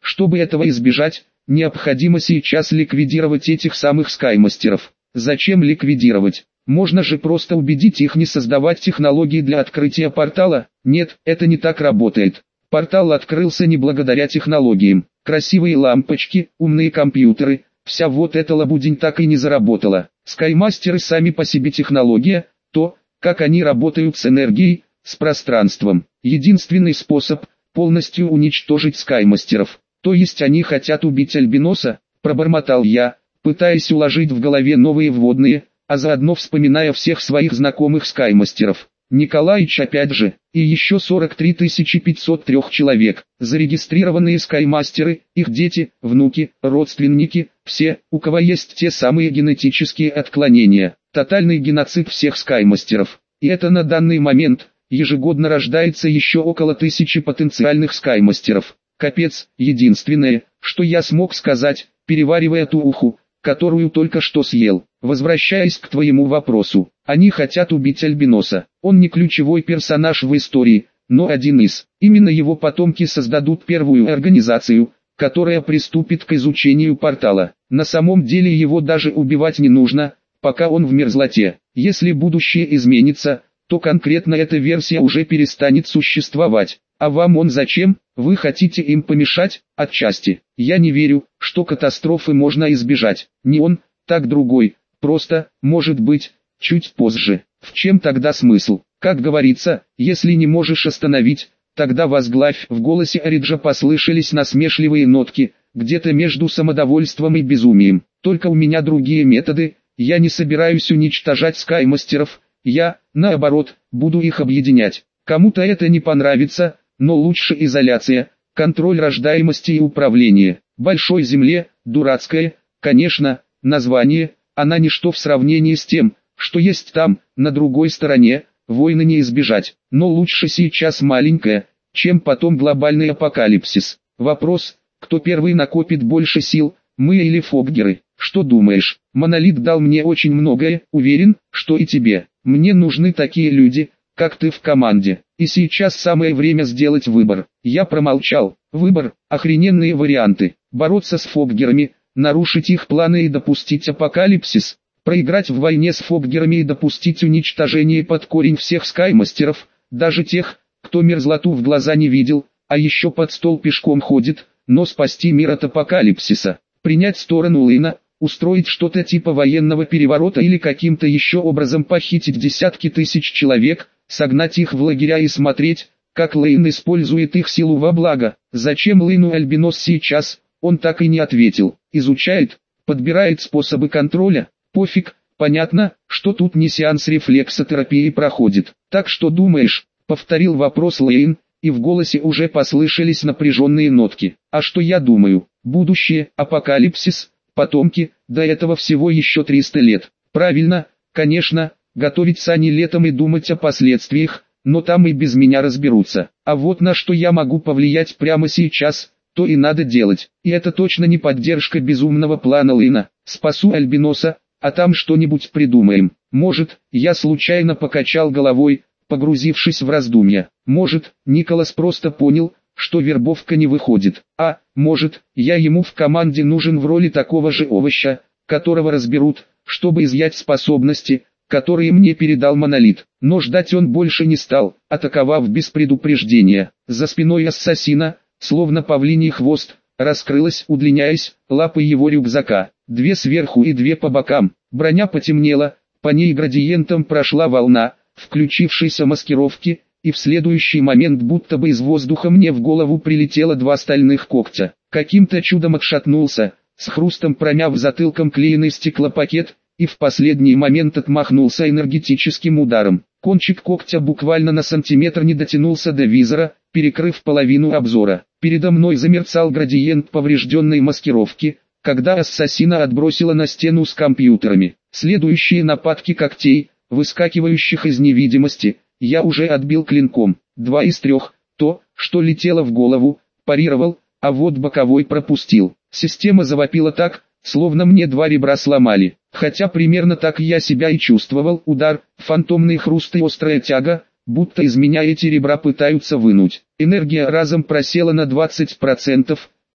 Чтобы этого избежать, необходимо сейчас ликвидировать этих самых скаймастеров. Зачем ликвидировать? Можно же просто убедить их не создавать технологии для открытия портала. Нет, это не так работает. Портал открылся не благодаря технологиям. Красивые лампочки, умные компьютеры, вся вот эта лабудень так и не заработала. Скаймастеры сами по себе технология, то, как они работают с энергией, с пространством. Единственный способ – полностью уничтожить скаймастеров. То есть они хотят убить Альбиноса, пробормотал я, пытаясь уложить в голове новые вводные, а заодно вспоминая всех своих знакомых скаймастеров. Николаич опять же, и еще сорок три тысячи пятьсот три человек, зарегистрированные скаймастеры, их дети, внуки, родственники, все, у кого есть те самые генетические отклонения. Тотальный геноцид всех скаймастеров. И это на данный момент, ежегодно рождается еще около тысячи потенциальных скаймастеров. Капец, единственное, что я смог сказать, переваривая ту уху, которую только что съел. Возвращаясь к твоему вопросу, они хотят убить Альбиноса. Он не ключевой персонаж в истории, но один из. Именно его потомки создадут первую организацию, которая приступит к изучению портала. На самом деле его даже убивать не нужно, пока он в мерзлоте. Если будущее изменится, то конкретно эта версия уже перестанет существовать. А вам он зачем? Вы хотите им помешать? Отчасти. Я не верю, что катастрофы можно избежать. Не он, так другой. Просто, может быть, чуть позже. В чем тогда смысл? Как говорится, если не можешь остановить, тогда возглавь. В голосе Ориджа послышались насмешливые нотки, где-то между самодовольством и безумием. Только у меня другие методы, я не собираюсь уничтожать скаймастеров, я, наоборот, буду их объединять. Кому-то это не понравится, но лучше изоляция, контроль рождаемости и управление. Большой земле, дурацкое, конечно, название, она ничто в сравнении с тем, что есть там, на другой стороне, войны не избежать. Но лучше сейчас маленькая, чем потом глобальный апокалипсис. Вопрос, кто первый накопит больше сил, мы или Фоггеры? Что думаешь? Монолит дал мне очень многое, уверен, что и тебе. Мне нужны такие люди, как ты в команде. И сейчас самое время сделать выбор. Я промолчал. Выбор, охрененные варианты. Бороться с Фоггерами, нарушить их планы и допустить апокалипсис. Проиграть в войне с Фоггерами и допустить уничтожение под корень всех скаймастеров, даже тех, кто мерзлоту в глаза не видел, а еще под стол пешком ходит, но спасти мир от апокалипсиса. Принять сторону Лэйна, устроить что-то типа военного переворота или каким-то еще образом похитить десятки тысяч человек, согнать их в лагеря и смотреть, как Лэйн использует их силу во благо. Зачем Лэйну Альбинос сейчас, он так и не ответил. Изучает, подбирает способы контроля, пофиг, понятно, что тут не сеанс рефлексотерапии проходит. Так что думаешь, повторил вопрос Лэйн, и в голосе уже послышались напряженные нотки. А что я думаю? Будущее, апокалипсис, потомки, до этого всего еще триста лет. Правильно, конечно, готовить сани летом и думать о последствиях, но там и без меня разберутся. А вот на что я могу повлиять прямо сейчас, то и надо делать. И это точно не поддержка безумного плана Лэйна. Спасу Альбиноса, а там что-нибудь придумаем. Может, я случайно покачал головой, погрузившись в раздумья. Может, Николас просто понял, что вербовка не выходит. А, может, я ему в команде нужен в роли такого же овоща, которого разберут, чтобы изъять способности, которые мне передал Монолит. Но ждать он больше не стал, атаковав без предупреждения. За спиной ассасина, словно павлиний хвост, раскрылась, удлиняясь, лапы его рюкзака. Две сверху и две по бокам. Броня потемнела, по ней градиентом прошла волна, включившейся маскировки, и в следующий момент будто бы из воздуха мне в голову прилетело два стальных когтя. Каким-то чудом отшатнулся, с хрустом промяв затылком клееный стеклопакет, и в последний момент отмахнулся энергетическим ударом. Кончик когтя буквально на сантиметр не дотянулся до визора, перекрыв половину обзора. Передо мной замерцал градиент поврежденной маскировки, когда ассасина отбросила на стену с компьютерами. Следующие нападки когтей, выскакивающих из невидимости, я уже отбил клинком. Два из трех, то, что летело в голову, парировал, а вот боковой пропустил. Система завопила так, словно мне два ребра сломали. Хотя примерно так я себя и чувствовал. Удар, фантомный хруст и острая тяга, будто из меня эти ребра пытаются вынуть. Энергия разом просела на двадцать процентов,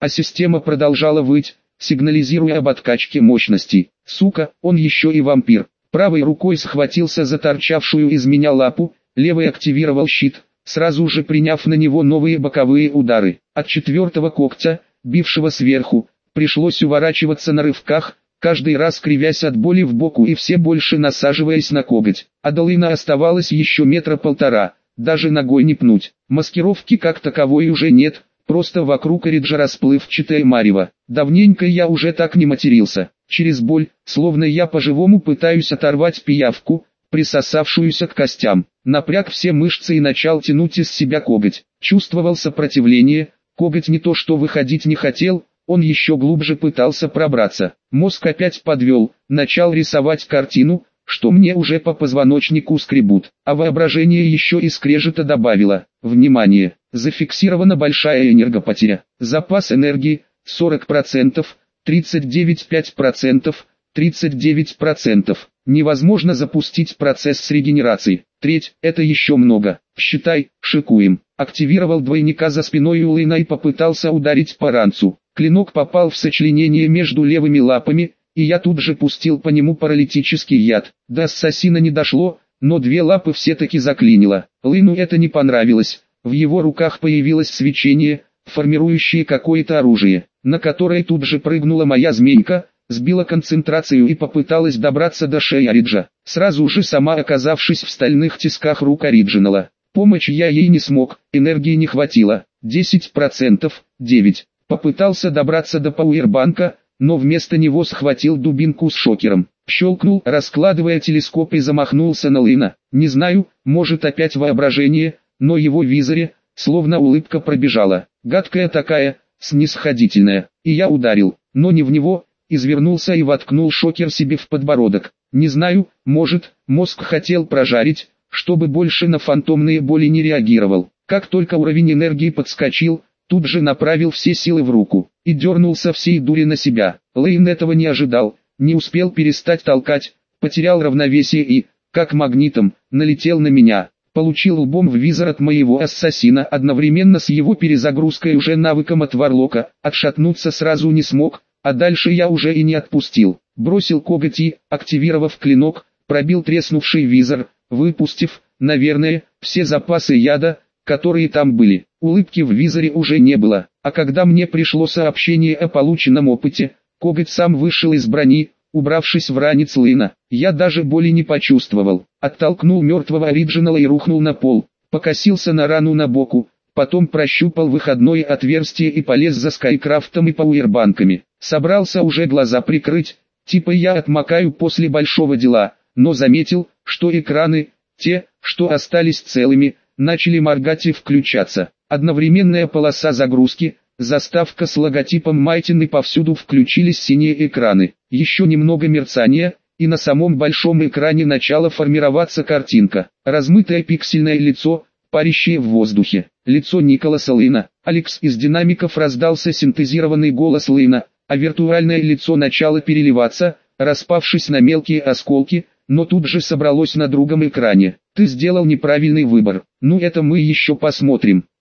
а система продолжала выть, сигнализируя об откачке мощности. Сука, он еще и вампир. Правой рукой схватился за торчавшую из меня лапу, левой активировал щит, сразу же приняв на него новые боковые удары. От четвертого когтя, бившего сверху, пришлось уворачиваться на рывках, каждый раз кривясь от боли в боку и все больше насаживаясь на коготь. А до Лэйна оставалось еще метра полтора, даже ногой не пнуть. Маскировки как таковой уже нет, просто вокруг Ориджа расплывчатое марево. Давненько я уже так не матерился. Через боль, словно я по-живому пытаюсь оторвать пиявку, присосавшуюся к костям. Напряг все мышцы и начал тянуть из себя коготь. Чувствовал сопротивление, коготь не то что выходить не хотел, он еще глубже пытался пробраться. Мозг опять подвел, начал рисовать картину, что мне уже по позвоночнику скребут, а воображение еще и скрежета добавило. Внимание! Зафиксирована большая энергопотеря. Запас энергии сорок процентов, тридцать девять целых пять десятых процента, тридцать девять процентов. Невозможно запустить процесс с регенерацией. Треть, это еще много. Считай, шикуем. Активировал двойника за спиной у Лэйна и попытался ударить по ранцу. Клинок попал в сочленение между левыми лапами, и я тут же пустил по нему паралитический яд. До ассасина не дошло, но две лапы все-таки заклинило. Лэйну это не понравилось. В его руках появилось свечение, формирующее какое-то оружие, на которое тут же прыгнула моя змейка, сбила концентрацию и попыталась добраться до шеи Ориджа, сразу же сама оказавшись в стальных тисках рук Ориджинала. Помочь я ей не смог, энергии не хватило. десять процентов, девять. Попытался добраться до пауэрбанка, но вместо него схватил дубинку с шокером. Щелкнул, раскладывая телескоп, и замахнулся на Лэйна. Не знаю, может опять воображение, но его визоре, словно улыбка пробежала. Гадкая такая, снисходительная. И я ударил, но не в него, извернулся и воткнул шокер себе в подбородок. Не знаю, может, мозг хотел прожарить, чтобы больше на фантомные боли не реагировал. Как только уровень энергии подскочил, тут же направил все силы в руку и дернулся всей дури на себя. Лэйн этого не ожидал, не успел перестать толкать, потерял равновесие и, как магнитом, налетел на меня. Получил лбом в визор от моего ассасина, одновременно с его перезагрузкой уже навыком от варлока, отшатнуться сразу не смог, а дальше я уже и не отпустил. Бросил коготь и, активировав клинок, пробил треснувший визор, выпустив, наверное, все запасы яда, которые там были. Улыбки в визоре уже не было, а когда мне пришло сообщение о полученном опыте, коготь сам вышел из брони, убравшись в ранец Лэйна. Я даже боли не почувствовал. Оттолкнул мертвого Ориджинала и рухнул на пол, покосился на рану на боку, потом прощупал выходное отверстие и полез за скайкрафтом и пауэрбанками. Собрался уже глаза прикрыть, типа я отмокаю после большого дела, но заметил, что экраны, те, что остались целыми, начали моргать и включаться. Одновременная полоса загрузки, заставка с логотипом Майтин, и повсюду включились синие экраны. Еще немного мерцания, и на самом большом экране начала формироваться картинка. Размытое пиксельное лицо, парящее в воздухе. Лицо Николаса Лэйна. Алекс. Из динамиков раздался синтезированный голос Лэйна, а виртуальное лицо начало переливаться, распавшись на мелкие осколки, но тут же собралось на другом экране. Ты сделал неправильный выбор. Ну это мы еще посмотрим.